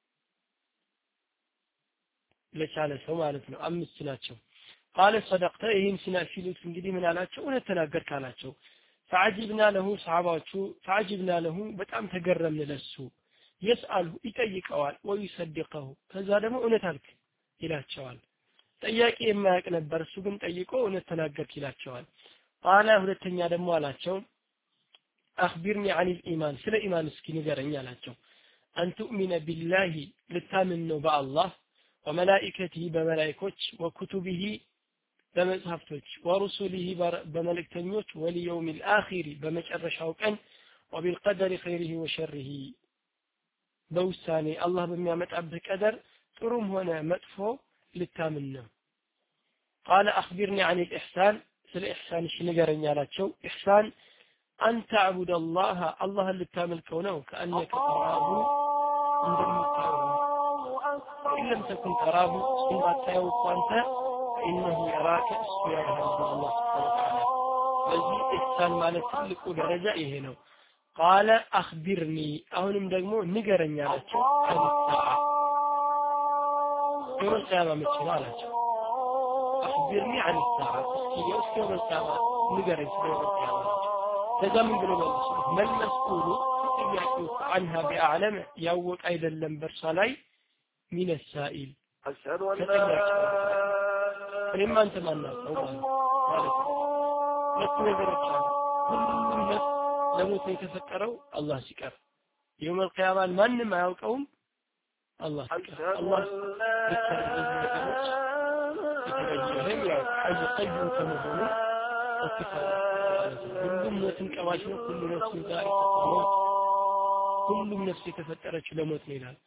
ለቻለ ሰው ማለት ነው አምስት ናቸው قال صدقت ይህን ሲናፊሉት እንግዲህ ምን አላቸው እውነት ተናገርክ አላቸው فعجبنا له صحابዎቹ فعجبنا له በጣም ተገረምን ለሱ يسأله ይጠይቀዋል ويصدقه ከዛ ደግሞ እውነት አልክ ይላቸዋል ጠያቂ የማያውቅ ነበር እሱ ግን ጠይቆ እውነት ተናገርክ ይላቸዋል قال ሁለተኛ ደግሞ አላቸው اخبرني عن الايمان ስለ ኢማን እስኪ ንገረኝ አላቸው ان تؤمن بالله ልታምን ነው በአላህ وملائكته በመላእክቶች وكتبه በመጽሐፍቶች ወሩሱሊሂ በመልእክተኞች ወልየውም الآخر በመጨረሻው ቀን وبالقدر خيره وشره በውሳኔ አላህ በሚያመጣበት ቀደር ጥሩም ሆነ መጥፎ ልታምን ነው قال اخبرني عن الاحسان ስለ ኢህሳን ንገረኝ አላቸው ኢህሳን أن تعبد الله الله ልታመልከው ነው كأنك تراه እንደምታየው إن لم تكن تراه ثم تايو أنت إنه يراك سبحانه الله سبحانه وتعالى በዚህ ኢህሳን ማለት ትልቁ ደረጃ ይሄ ነው قال اخبرني አሁንም ደግሞ ንገረኝ አላቸው ከልሳዓ ከልሳዓ መቼ አላቸው اخبرني عن الساعه يوم الساعه ንገረኝ ስለዚህ ከዛ ምን ብሎ መልሱ መልመስኩሉ ጥያቄው عنها باعلم ያወቅ አይደለም በርሷ ላይ من السائل أشهد أن لا እኔም አንተ ማናውቀው ማለት ነው ሁለት ነገሮች አሉ ሁሉም ለሞት የተፈጠረው አላህ ሲቀር የውም القيامة ማንም አያውቀውም አላህ ሲቀር አላህ የተለየህም ያው ሐይ ቀዩም ከመሆኑ ወክፋለ ሁሉም ሞትን ቀባሽ ነው ሁሉ ነፍስ ዛሬ ተቆመው ሁሉም ነፍስ የተፈጠረችው ለሞት ነው ይላል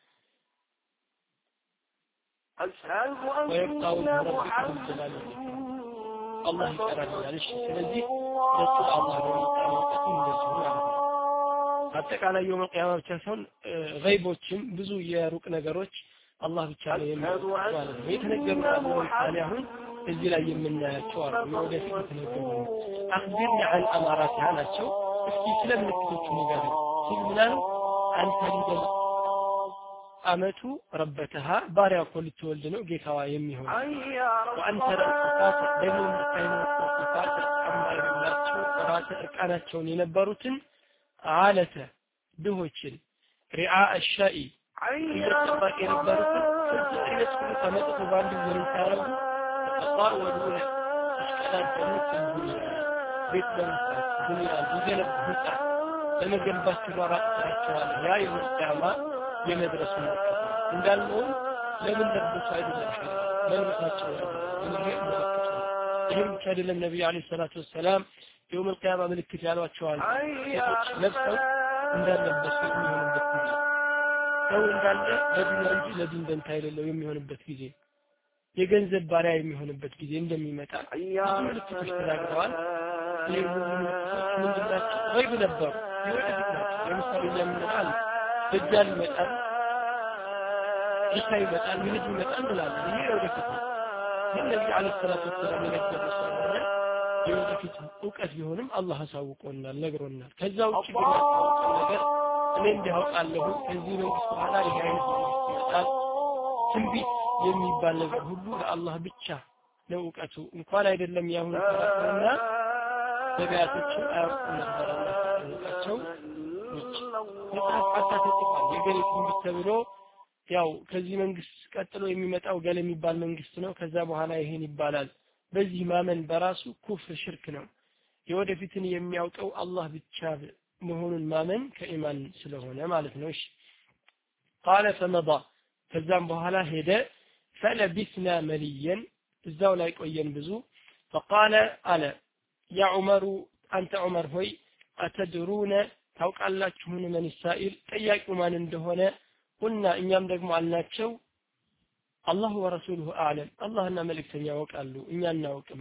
ويبقى وجه ربك ذو الجلال والإكرام الله يقرأ لنا ስለዚህ ለሱ አላህ ነው የሚታወቀው እንደዚህ ማለት ነው አጠቃላይ የውም ቂያማ ብቻ ሳይሆን ገይቦችም ብዙ የሩቅ ነገሮች አላህ ብቻ ነው የሚያውቀው ማለት ነው የተነገሩ ታዲያ አሁን እዚህ ላይ የምናያቸው አሉ ወደፊት የተነገሩ አخبرني عن اماراتها ናቸው እስኪ ስለ ምልክቶቹ ንገረኝ ሲልምናል አንተ ሊደል አመቱ ረበተሃ ባሪያ እኮ ልትወልድ ነው ጌታዋ የሚሆን ወአንተ ረፈታት ደግሞ ምታይነው ረፈታት አማይላቸው ራስ እርቃናቸውን የነበሩትን አለተ ድሆችን ሪዓ الشاء እየተጠባቂ የነበሩትን ስንት አይነት ሁሉ ተመጥቶ ባንድ ዘርን ታረጉ ተጣሩ ወዱለ ተሽቀዳደሙት ቤት ለመስራት ዱንያ ዲገለብ ህንጻ ለመገንባት ተሯሯጣቸዋል ያ የሙስሊማ የመድረሱ እንዳልነው ለምን ለብሱ አይደለም ለምሳቸው ይሄም ከደለም ነብዩ አለይሂ ሰላቱ ወሰለም የውም القيامه ምልክት ያሏቸዋል ለብሰው እንዳለበሱ የሚሆንበት ጊዜ ሰው እንዳለ ለዱንያ እንጂ ለዲን ደንታ የሌለው የሚሆንበት ጊዜ የገንዘብ ባሪያ የሚሆንበት ጊዜ እንደሚመጣ ምልክቶች ተናግረዋል ምንድናቸው ገይብ ነበሩ ይወደድ ናቸው ለምሳሌ የምንላል ደጃል ይመጣል ኢሳ ይመጣል ይሁድ ይመጣል እንላለን ይሄ ወደፊት ነብዩ አለይሂ ሰላቱ ወሰለም የነገሩት ስለሆነ የወደፊት ዕውቀት ቢሆንም አላህ አሳውቆናል ነግሮናል ከዛ ውጪ ግን ነገር እኔ እንዲያውቃለሁ ከዚህ መንግስት በኋላ ይሄ አይነት ይመጣል ትንቢት የሚባል ነገር ሁሉ ለአላህ ብቻ ነው ዕውቀቱ እንኳን አይደለም ያሁን ተራውና ነቢያቶች አያውቁም ነበር አላህ ያውቃቸው መጽሐፍ ተጽፏል የገሌ ትንቢት ተብሎ ያው ከዚህ መንግስት ቀጥሎ የሚመጣው ገሌ የሚባል መንግስት ነው ከዛ በኋላ ይሄን ይባላል በዚህ ማመን በራሱ ኩፍር ሽርክ ነው የወደፊትን የሚያውቀው አላህ ብቻ መሆኑን ማመን ከኢማን ስለሆነ ማለት ነው እሺ قال فمضى ከዛም በኋላ ሄደ فلبثنا مليا እዛው ላይ ቆየን ብዙ فقال على يا عمر انت عمر ሆይ أتدرون ታውቃላችሁን ማን ኢስራኤል ጠያቂው ማን እንደሆነ ቁልና እኛም ደግሞ አልናቸው አላህ ወረሱሉሁ አለም አላህና መልእክተኛ ያውቃሉ እኛ እናውቅም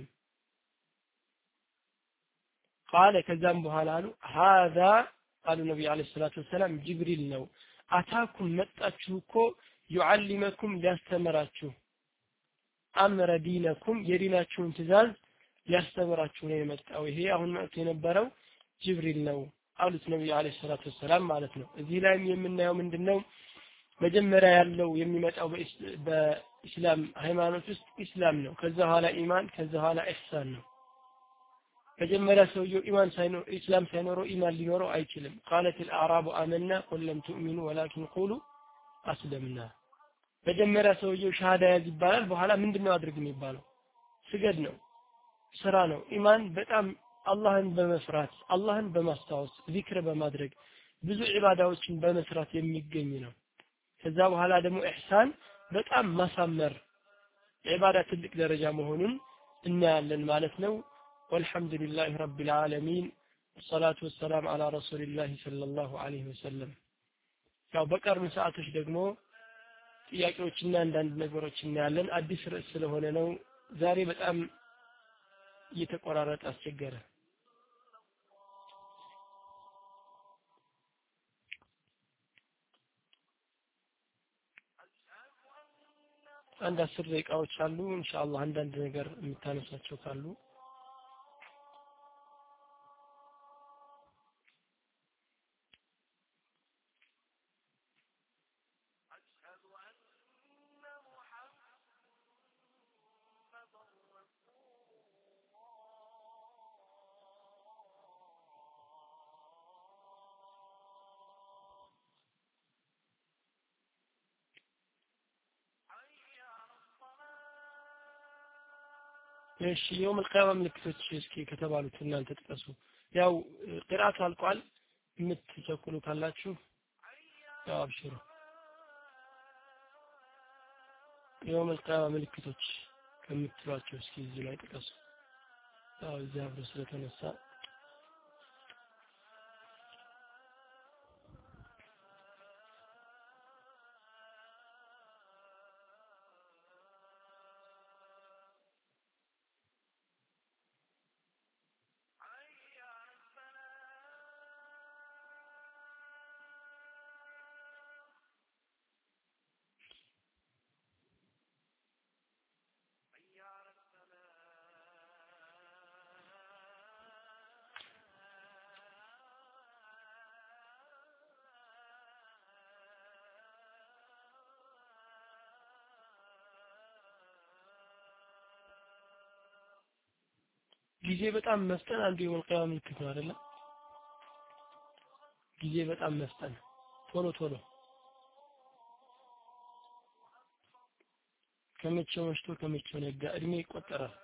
قال ከዛም በኋላ አሉ هذا قال النبي عليه الصلاه والسلام ጅብሪል ነው አታኩም መጣችሁ እኮ يعلمكم ሊያስተምራችሁ አምረ ዲነኩም የዲናችሁን ትእዛዝ ሊያስተምራችሁ ነው የመጣው ይሄ አሁን መጥቶ የነበረው ጅብሪል ነው አሉት ነብዩ አለይሂ ሰላቱ ወሰለም ማለት ነው እዚህ ላይም የምናየው ምንድነው መጀመሪያ ያለው የሚመጣው በእስላም ሃይማኖት ውስጥ እስላም ነው ከዛ ኋላ ኢማን ከዛ ኋላ ኢህሳን ነው መጀመሪያ ሰውየው ኢማን ሳይኖር እስላም ሳይኖረው ኢማን ሊኖረው አይችልም قالت الاعراب آمنا قل لم تؤمنوا ولكن قولوا اسلمنا መጀመሪያ ሰውየው ሻሃዳ ያዝ ይባላል በኋላ ምንድነው አድርግ የሚባለው ስገድ ነው ስራ ነው ኢማን በጣም አላህን በመፍራት አላህን በማስታወስ ዚክር በማድረግ ብዙ ዒባዳዎችን በመስራት የሚገኝ ነው ከዛ በኋላ ደግሞ ኢህሳን በጣም ማሳመር ዒባዳ ትልቅ ደረጃ መሆኑን እናያለን ማለት ነው والحمدلله رب العالمين والصلاه والسلام على رسول الله صلى الله عليه وسلم ያው በቀርን ሰዓቶች ደግሞ ጥያቄዎችና አንዳንድ ነገሮች እናያለን አዲስ ርዕስ ስለሆነ ነው ዛሬ በጣም እየተቆራረጠ አስቸገረ አንድ አስር ደቂቃዎች አሉ ኢንሻአላህ አንዳንድ ነገር የምታነሳቸው ካሉ እሺ የውም القيامه ምልክቶች እስኪ ከተባሉት እናንተ ተጠቅሱ ያው ቅራአት አልቋል የምትቸኩሉ ካላችሁ ያው አብሽሩ የውም القيامه ምልክቶች ከምትሏቸው እስኪ እዚህ ላይ ጥቀሱ አው እዚህ አብሮ ስለተነሳ ጊዜ በጣም መስጠን አንዱ የወልቂያ ምልክት ነው አይደል ጊዜ በጣም መስጠን ቶሎ ቶሎ ከመቼው መሽቶ ከመቼው ነጋ እድሜ ይቆጠራል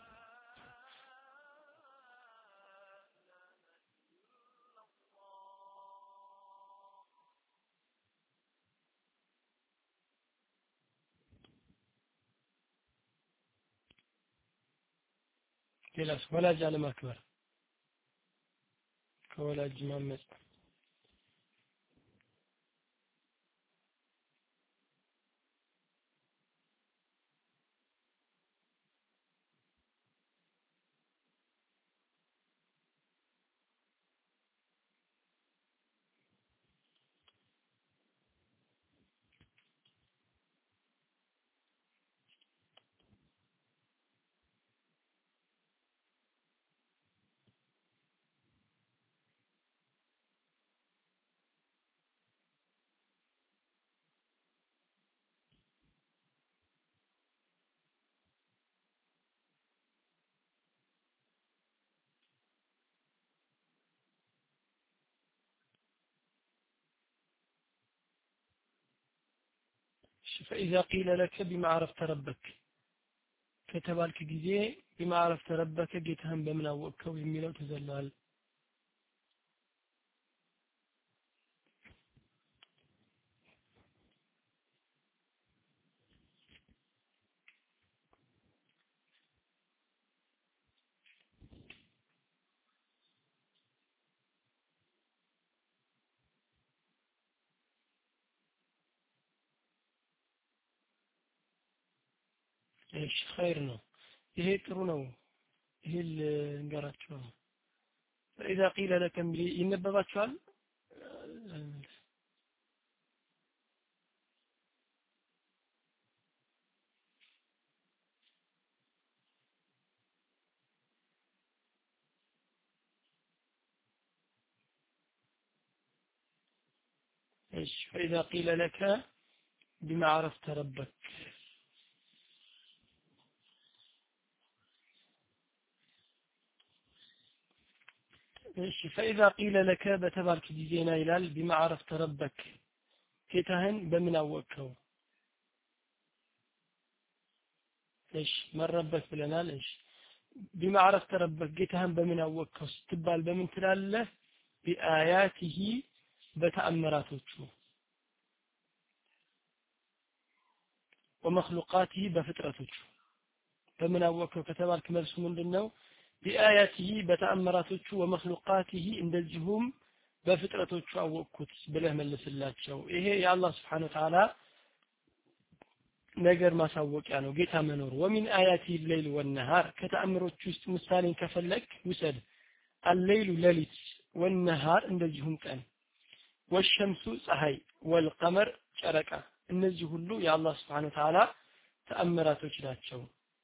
ሌላስ ወላጅ አለማክበር ከወላጅ ማመጽ فإذا قيل لك بما عرفت ربك ከተባልክ ጊዜ بما عرفت ربك ጌታህን በምን አወቅከው የሚለው ተዘላል እሺ خير ነው ይሄ ጥሩ ነው ይሄ እንገራችሁ فإذا قيل لك ይነበባችኋል ايش فإذا قيل لك بما عرفت ربك ايش فإذا قيل لك بتبارك ጊዜና ይላል بما عرفت ربك ጌታህን በምን አወቅከው ايش من ربك ብለናል ايش بما عرفت ربك ጌታህን በምን አወቅከው ስትባል በምን ትላለህ بآياته በተአምራቶቹ ومخلوقاته በፍጥረቶቹ በምን አወቅከው ከተባልክ መልሱ ምንድነው بآياته በተአምራቶቹ ومخلوقاته እንደዚሁም በፍጥረቶቹ አወቅኩት ብለህ መልስላቸው ይሄ የአላህ Subhanahu Wa Ta'ala ነገር ማሳወቂያ ነው ጌታ መኖር ومن آياته الليل والنهار ከተአምሮቹ ውስጥ ምሳሌን ከፈለክ ውሰድ الليل ليلት والنهار እንደዚሁም ቀን والشمس ፀሐይ والقمر ጨረቃ እነዚህ ሁሉ የአላህ Subhanahu Wa Ta'ala ተአምራቶች ናቸው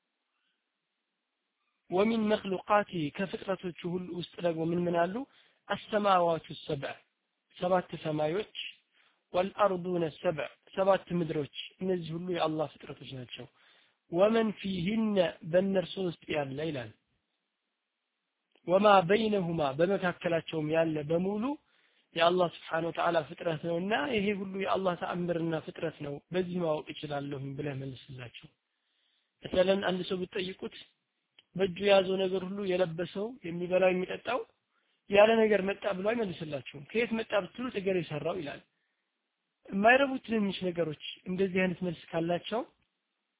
ومن مخلوقاته ከፍጥረቶቹ ሁሉ ውስጥ ደግሞ ምን ምን አሉ السماوات السبع ሰባት ሰማዮች والارضون السبع ሰባት ምድሮች እነዚህ ሁሉ የአላህ ፍጥረቶች ናቸው ومن فيهن በእነርሱ ውስጥ ያለ ይላል وما بينهما በመካከላቸውም ያለ በሙሉ የአላህ Subhanahu Wa Ta'ala ፍጥረት ነውና ይሄ ሁሉ የአላህ ተአምርና ፍጥረት ነው በዚህ ማወቅ ይችላልሁ ብለህ መልስላቸው مثلا አንድ ሰው ቢጠይቁት በእጁ ያዘው ነገር ሁሉ የለበሰው የሚበላው የሚጠጣው ያለ ነገር መጣ ብሎ አይመልስላችሁም ከየት መጣ ብትሉ ተገረ ይሰራው ይላል የማይረቡ ትንሽ ነገሮች እንደዚህ አይነት መልስ ካላቸው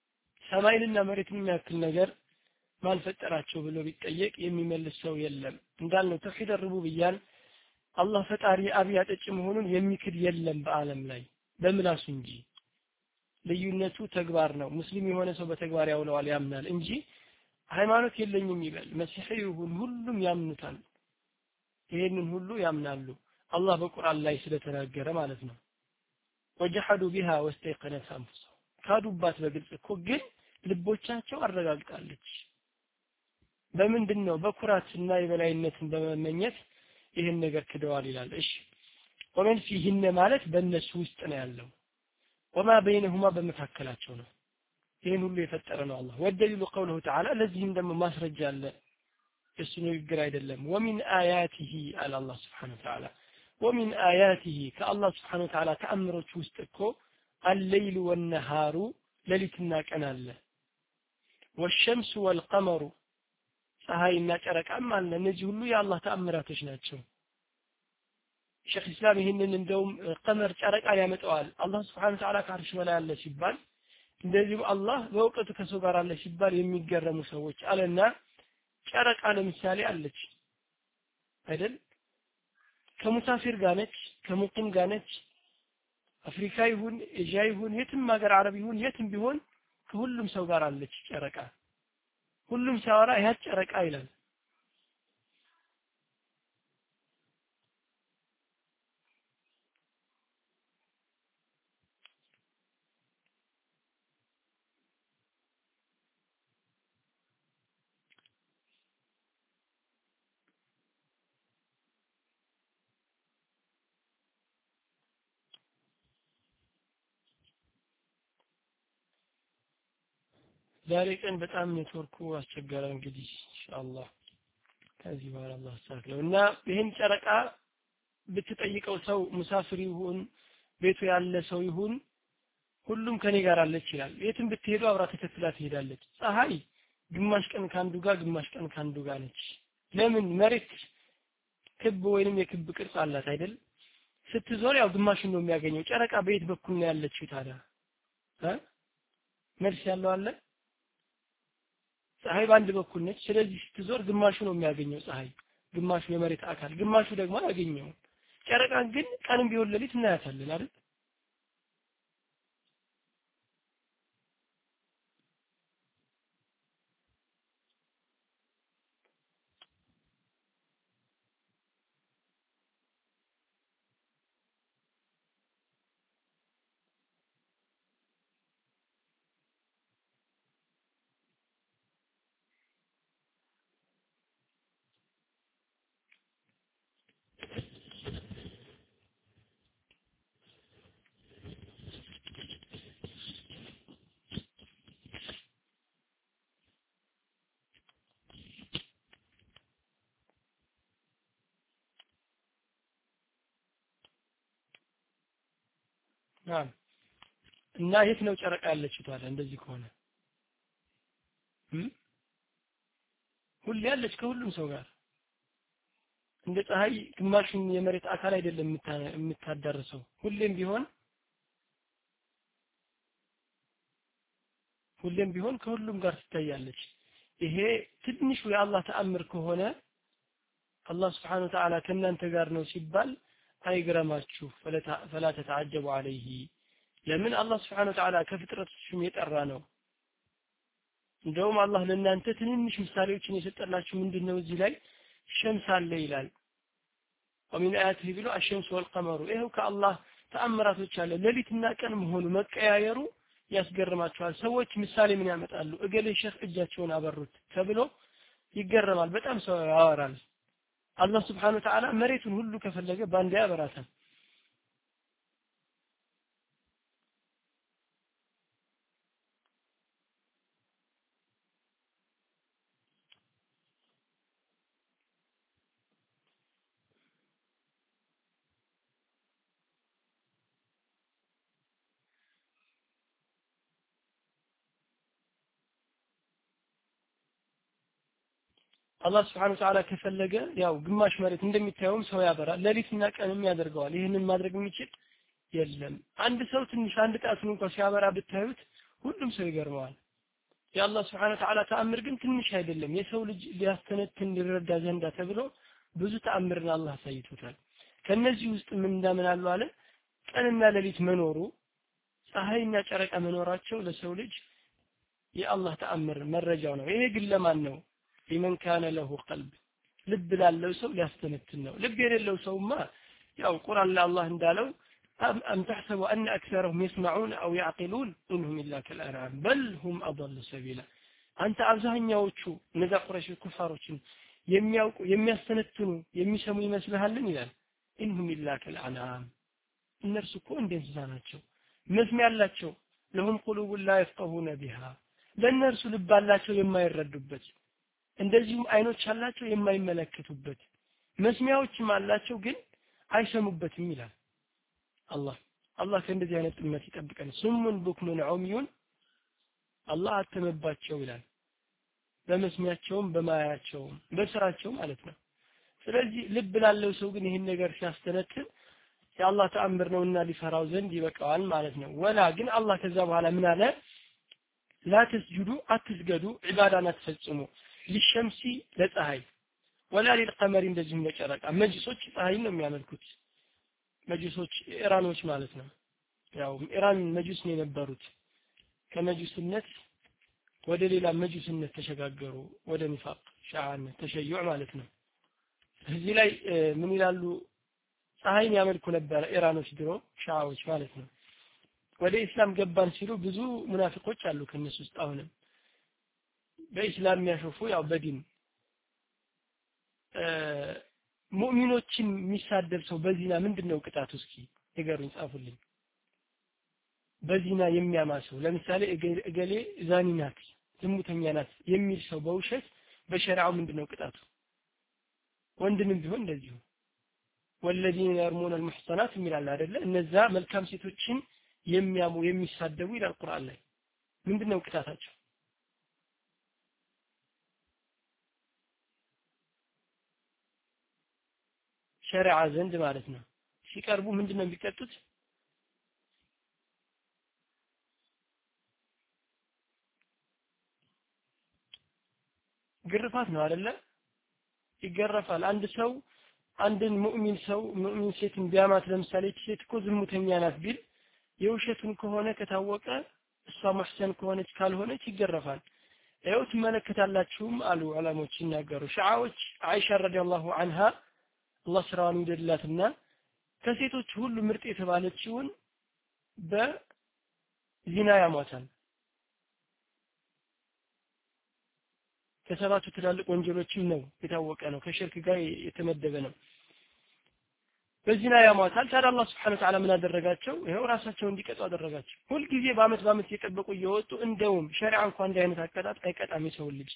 ሰማይንና መሬትን የሚያክል ነገር ማን ፈጠራቸው ብሎ ቢጠየቅ የሚመልስ ሰው የለም እንዳልነው ተውሂድ ሩቡብያን አላህ ፈጣሪ አብ ያጠጭ መሆኑን የሚክድ የለም በአለም ላይ በምላሱ እንጂ ልዩነቱ ተግባር ነው ሙስሊም የሆነ ሰው በተግባር ያውለዋል ያምናል እንጂ ሃይማኖት የለኝም ይበል መሲህ ይሁን ሁሉም ያምኑታል ይሄንን ሁሉ ያምናሉ አላህ በቁርአን ላይ ስለተናገረ ማለት ነው ወጀሐዱ ቢሃ ወስተይቀነት አንፉሰው ካዱባት በግልጽ እኮ ግን ልቦቻቸው አረጋግጣለች በምንድነው በኩራትና የበላይነትን በመመኘት ይሄን ነገር ክደዋል ይላል እሺ ወመን ፊህነ ማለት በእነሱ ውስጥ ነው ያለው ወማ በይነሁማ በመካከላቸው ነው ይሄን ሁሉ የፈጠረ ነው አላህ ወደሊሉ ቀውሉሁ ተዓላ ለዚህም ደግሞ ማስረጃ አለ እሱ ንግግር አይደለም ወሚን አያቲሂ አለ አላህ Subhanahu Wa Ta'ala ومن آياته كالله سبحانه وتعالى تأمرت وستكو الليل والنهار ليلتنا كان الله والشمس والقمر فهاي الناترك أما أن نجي له يا الله تأمراتش ناتشو شيخ الإسلام هن ندوم قمر ترك على متوال الله سبحانه وتعالى كارش ولا الله شبال እንደዚህ الله በእውቀቱ ከሰው ጋር አለ ሲባል የሚገረሙ ሰዎች አለና ጨረቃ ለምሳሌ አለች አይደል ከሙሳፊር ጋር ነች ከሙቂም ጋር ነች አፍሪካ ይሁን ኤዥያ ይሁን የትም ሀገር አረብ ይሁን የትም ቢሆን ከሁሉም ሰው ጋር አለች ጨረቃ ሁሉም ሲያወራ ያ ጨረቃ ይላል ዛሬ ቀን በጣም ኔትወርኩ አስቸጋሪ እንግዲህ ኢንሻአላህ ከዚህ በኋላ አላህ ያስተካክለው እና ይሄን ጨረቃ ብትጠይቀው ሰው ሙሳፊር ይሁን ቤቱ ያለ ሰው ይሁን ሁሉም ከኔ ጋር አለች ይላል የትም ብትሄዱ አብራ ተከትላ ትሄዳለች ፀሐይ ግማሽ ቀን ካንዱ ጋር ግማሽ ቀን ካንዱ ጋር ነች ለምን መሬት ክብ ወይንም የክብ ቅርጽ አላት አይደል ስትዞር ያው ግማሽን ነው የሚያገኘው ጨረቃ በየት በኩል ነው ያለችው ታዲያ እ መልስ ያለው አለ ፀሐይ ባንድ በኩል ነች ስለዚህ ስትዞር ግማሹ ነው የሚያገኘው ፀሐይ ግማሹ የመሬት አካል ግማሹ ደግሞ ያገኘው ጨረቃን ግን ቀንም ቢሆን ለሊት እናያታለን አይደል ናም እና የት ነው ጨረቃ ያለችው ታዲያ እንደዚህ ከሆነ ሁሉ ያለች ከሁሉም ሰው ጋር እንደ ፀሐይ ግማሹን የመሬት አካል አይደለም የምታዳርሰው ሁሌም ቢሆን ሁሌም ቢሆን ከሁሉም ጋር ትታያለች ይሄ ትንሹ የአላህ ተአምር ከሆነ አላህ Subhanahu Wa Ta'ala ከእናንተ ጋር ነው ሲባል አይግረማችሁ ፈላ ተተዓጀቡ عليه ለምን አላህ Subhanahu Wa Ta'ala ከፍጥረቶችም የጠራ ነው እንደውም አላህ ለእናንተ ትንንሽ ምሳሌዎችን የሰጠላችሁ ምንድነው እዚህ ላይ ሸምስ አለ ይላል ومن آياته ብሎ الشمس والقمر ይሄው ከአላህ ተአምራቶች አለ ሌሊትና ቀን መሆኑ መቀያየሩ ያስገርማቸዋል ሰዎች ምሳሌ ምን ያመጣሉ እገሌ ሸህ እጃቸውን አበሩት ተብሎ ይገረማል በጣም ሰው ያወራል አላህ Subhanahu Wa Ta'ala መሬቱን ሁሉ ከፈለገ ባንዴ ያበራታል አላህ Subhanahu Wa Ta'ala ከፈለገ ያው ግማሽ መሬት እንደሚታየውም ሰው ያበራል ለሊትና ቀንም ያደርገዋል ይሄንን ማድረግ የሚችል የለም አንድ ሰው ትንሽ አንድ ጣቱን እንኳን ሲያበራ ብታዩት ሁሉም ሰው ይገርመዋል የአላህ Subhanahu Wa Ta'ala ተአምር ግን ትንሽ አይደለም የሰው ልጅ ሊያስተነትን ሊረዳ ዘንዳ ተብሎ ብዙ ተአምርን አላህ አሳይቶታል ከነዚህ ውስጥ ምን እንዳምናሉ አለ ቀንና ሌሊት መኖሩ ፀሐይና ጨረቃ መኖራቸው ለሰው ልጅ የአላህ ተአምር መረጃው ነው ይሄ ግን ለማን ነው لمن كان له قلب ልብ ላለው ሰው ሊያስተነትን ነው ልብ የሌለው ሰውማ ያው ቁርአን ላይ አላህ እንዳለው أم تحسب أن أكثرهم يسمعون أو يعقلون إنهم إلا كالأنعام بل هم أضل سبيلا أنت አብዛኛዎቹ እነዛ ቁረይሽ ኩፋሮችን የሚያውቁ የሚያስተነትኑ የሚሰሙ ይመስልሃልን ይላል إنهم إلا كالأنعام እነርሱ እኮ እንደ እንስሳ ናቸው መስሚያ ያላቸው لهم قلوب لا يفقهون بها ለእነርሱ ልብ አላቸው የማይረዱበት እንደዚሁም አይኖች አላቸው የማይመለከቱበት መስሚያዎችም አላቸው ግን አይሰሙበትም ይላል አላህ አላህ ከእንደዚህ አይነት ጥመት ይጠብቀን ሱሙን ቡክሙን ዑምዩን አላህ አተመባቸው ይላል በመስሚያቸውም በማያቸውም በስራቸው ማለት ነው ስለዚህ ልብ ላለው ሰው ግን ይሄን ነገር ሲያስተነትን የአላህ ተአምር ነውና ሊፈራው ዘንድ ይበቃዋል ማለት ነው ወላ ግን አላህ ከዛ በኋላ ምን አለ لا تسجدوا አትስገዱ ዒባዳን አትፈጽሙ للشمس ለፀሐይ ወላ للقمر እንደዚህም ለጨረቃ መጅሶች ፀሐይን ነው የሚያመልኩት መጅሶች ኢራኖች ማለት ነው ያው ኢራን መጅስ ነው የነበሩት ከመጅስነት ወደ ሌላ መጅስነት ተሸጋገሩ ወደ ንፋቅ ሻዓን ተሸዩዕ ማለት ነው እዚህ ላይ ምን ይላሉ ፀሐይን ያመልኩ ነበር ኢራኖች ድሮ ሻዓዎች ማለት ነው ወደ እስላም ገባን ሲሉ ብዙ ሙናፊቆች አሉ ከነሱ ውስጥ አሁንም በእስላም የሚያሾፉ ያው በዲን ሙእሚኖችን የሚሳደብ ሰው በዚና ምንድነው ቅጣቱ እስኪ ንገሩኝ ጻፉልኝ በዚና የሚያማሰው ለምሳሌ እገሌ ዛኒ ናት ዝሙተኛ ናት የሚል ሰው በውሸት በሸሪዓው ምንድነው ቅጣቱ ወንድንም ቢሆን እንደዚሁ والذين يرمون المحصنات የሚላል አይደለ እነዛ መልካም ሴቶችን የሚያሙ የሚሳደቡ ይላል ቁርአን ላይ ምንድነው ቅጣታቸው ሸሪዓ ዘንድ ማለት ነው ሲቀርቡ ምንድነው የሚቀጡት ግርፋት ነው አይደለ ይገረፋል አንድ ሰው አንድን ሙእሚን ሰው ሙእሚን ሴትን ቢያማት ለምሳሌ ሴት እኮ ዝሙተኛ ናት ቢል የውሸቱን ከሆነ ከታወቀ እሷ መህሰን ከሆነች ካልሆነች ይገረፋል ያው ትመለከታላችሁም አሉ ዑለሞች ይናገሩ ሻዓዎች አይሻ ረዲየላሁ ዐንሃ አላህ ስራውን ይደልላትና ከሴቶች ሁሉ ምርጥ የተባለችውን በዚና ያሟታል ከሰባቱ ትላልቅ ወንጀሎችም ነው የታወቀ ነው ከሽርክ ጋር የተመደበ ነው በዚና ያሟታል ታዲያ አላህ Subhanahu Wa Ta'ala ምን አደረጋቸው ይሄው ራሳቸው እንዲቀጡ አደረጋቸው ሁሉ ጊዜ በአመት በአመት እየጠበቁ እየወጡ እንደውም ሸሪዓ እንኳን እንደ አይነት አቀጣጥ አይቀጣም የሰው ልጅ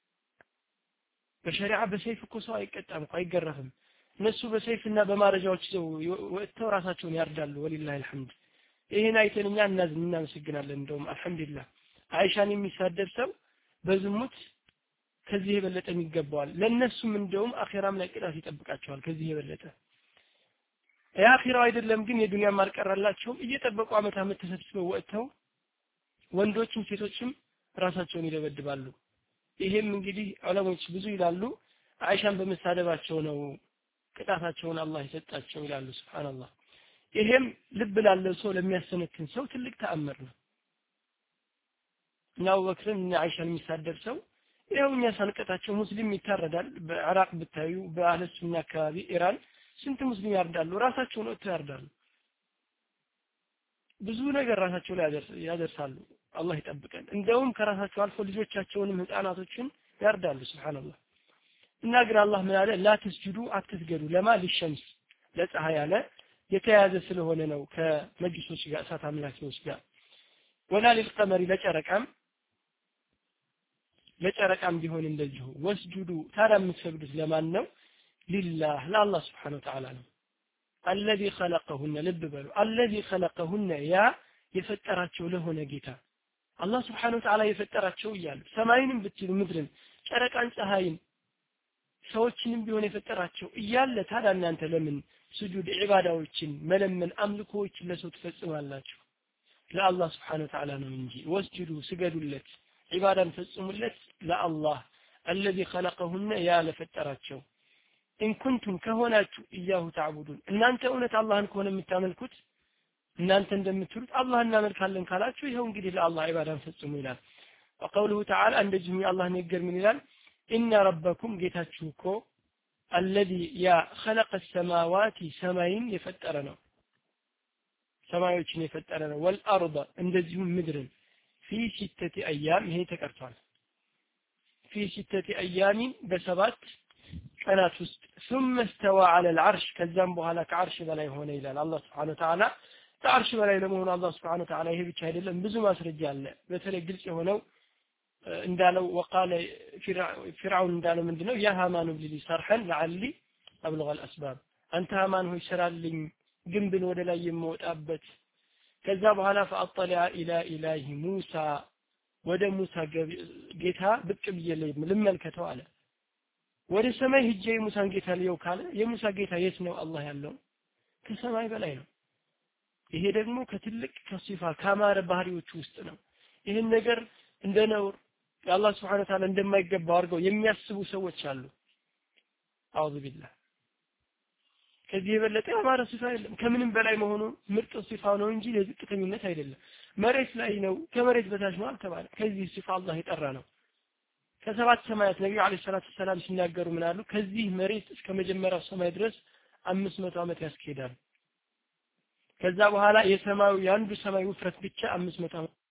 በሸሪዓ በሰይፍ እኮ ሰው አይቀጣም እኮ አይገረፍም እነሱ በሰይፍና በማረጃዎች ሰው ወጥተው ራሳቸውን ያርዳሉ ወሊላሂ الحمد ይሄን አይተንኛ እናዝን እናመሰግናለን እንደውም አልহামዱሊላህ አይሻን የሚሳደብ ሰው በዝሙት ከዚህ የበለጠ የሚገባዋል ለነሱም እንደውም አኺራም ላይ ቅጣት ይጠብቃቸዋል ከዚህ የበለጠ ያኺራው አይደለም ግን የዱንያ ማርቀራላቸው እየጠበቁ አመት አመት ተሰብስበው ወጥተው ወንዶችም ሴቶችም ራሳቸውን ይደበድባሉ ይሄም እንግዲህ ዑለሞች ብዙ ይላሉ አይሻን በመሳደባቸው ነው ቅጣታቸውን አላህ ይሰጣቸው ይላሉ ሱብሃንአላህ ይሄም ልብ ላለው ሰው ለሚያሰነክን ሰው ትልቅ ተአምር ነው ነው ወክርን አይሻን የሚሳደብ ሰው ይሄውኛ ሳንቀጣቸው ሙስሊም ይታረዳል በኢራቅ ብታዩ በአህለሱና አካባቢ ኢራን ስንት ሙስሊም ያርዳሉ ራሳቸው ነው ያርዳሉ ብዙ ነገር ራሳቸው ላይ ያደርሳሉ አላህ ይጠብቀን እንደውም ከራሳቸው አልፎ ልጆቻቸውንም ህፃናቶችን ያርዳሉ ሱብሃንአላህ እና ግን አላህ ምን አለ ላ ተስጁዱ አትስገዱ ለማ ለሸምስ ለፀሐይ አለ የተያዘ ስለሆነ ነው ከመጅሶች ጋር እሳት አምላኪዎች ጋር ወላ ለልቀመሪ ለጨረቃም ለጨረቃም ቢሆን እንደዚሁ ወስጁዱ ታዲያ የምትሰግዱት ለማን ነው ሊላህ ለአላህ Subhanahu Wa Ta'ala ነው الذي خلقهن ልብ በሉ الذي خلقهن ያ የፈጠራቸው ለሆነ ጌታ አላህ Subhanahu Wa Ta'ala የፈጠራቸው ይያሉ ሰማይንም ብትሉ ምድርን ጨረቃን ፀሐይን ሰዎችንም ቢሆን የፈጠራቸው እያለ ታዲያ እናንተ ለምን ስጁድ ኢባዳዎችን መለመን አምልኮዎችን ለሰው ትፈጽማላችሁ ለአላህ Subhanahu Wa Ta'ala ነው እንጂ ወስጁዱ ስገዱለት ዒባዳን ፈጽሙለት ለአላህ الذي خلقهن ያ ለፈጠራቸው إن كنتم ከሆናችሁ إياه تعبدون እናንተ እውነት አላህን ከሆነ የምታመልኩት እናንተ እንደምትሉት አላህ እናመልካለን ካላችሁ ይሄው እንግዲህ ለአላህ ዒባዳን ፈጽሙ ይላል وقوله تعالى እንደዚሁ የአላህ ንግግር ምን ይላል إن ربكم ጌታችሁ እኮ الذي يا خلق السماوات ሰማይን የፈጠረ ነው ሰማዮችን የፈጠረ ነው والارض እንደዚሁም ምድርን في ستة ايام ይሄ ተቀርቷል في ستة ايام በሰባት ቀናት ውስጥ ثم استوى على العرش ከዛም በኋላ ከዓርሽ በላይ ሆነ ይላል አላህ Subhanahu Wa Ta'ala ከዓርሽ በላይ ለመሆኑ አላህ Subhanahu Wa Ta'ala ይሄ ብቻ አይደለም ብዙ ማስረጃ አለ በተለይ ግልጽ የሆነው እንዳለው وقال فرعون እንዳለው ምንድነው ያ ሃማኑ ቢሊ ሰርሐን لعلي ابلغ الاسباب አንተ ሃማን ሆይ ስራልኝ ግንብን ወደ ላይ የምወጣበት ከዛ በኋላ فاطلع الى اله موسى ወደ ሙሳ ጌታ ብቅ ብዬ ልመልከተው አለ ወደ ሰማይ ሄጄ ሙሳን ጌታ ልየው ካለ የሙሳ ጌታ የት ነው አላህ ያለው ከሰማይ በላይ ነው ይሄ ደግሞ ከትልቅ ከሲፋ ካማረ ባህሪዎች ውስጥ ነው ይሄን ነገር እንደነውር የአላህ Subhanahu Wa Ta'ala እንደማይገባው አድርገው የሚያስቡ ሰዎች አሉ አውዙ ቢላህ ከዚህ የበለጠ ያማረ ሲፋ የለም ከምንም በላይ መሆኑ ምርጥ ሲፋ ነው እንጂ ለዝቅተኝነት አይደለም መሬት ላይ ነው ከመሬት በታች ነው አልተባለ ከዚህ ሲፋ አላህ የጠራ ነው ከሰባት ሰማያት ነብዩ አለይሂ ሰላቱ ሰላም ሲናገሩ ምን አሉ ከዚህ መሬት እስከ መጀመሪያው ሰማይ ድረስ አምስት መቶ ዓመት ያስኬዳል ከዛ በኋላ የሰማዩ ያንዱ ሰማይ ውፍረት ብቻ አምስት መቶ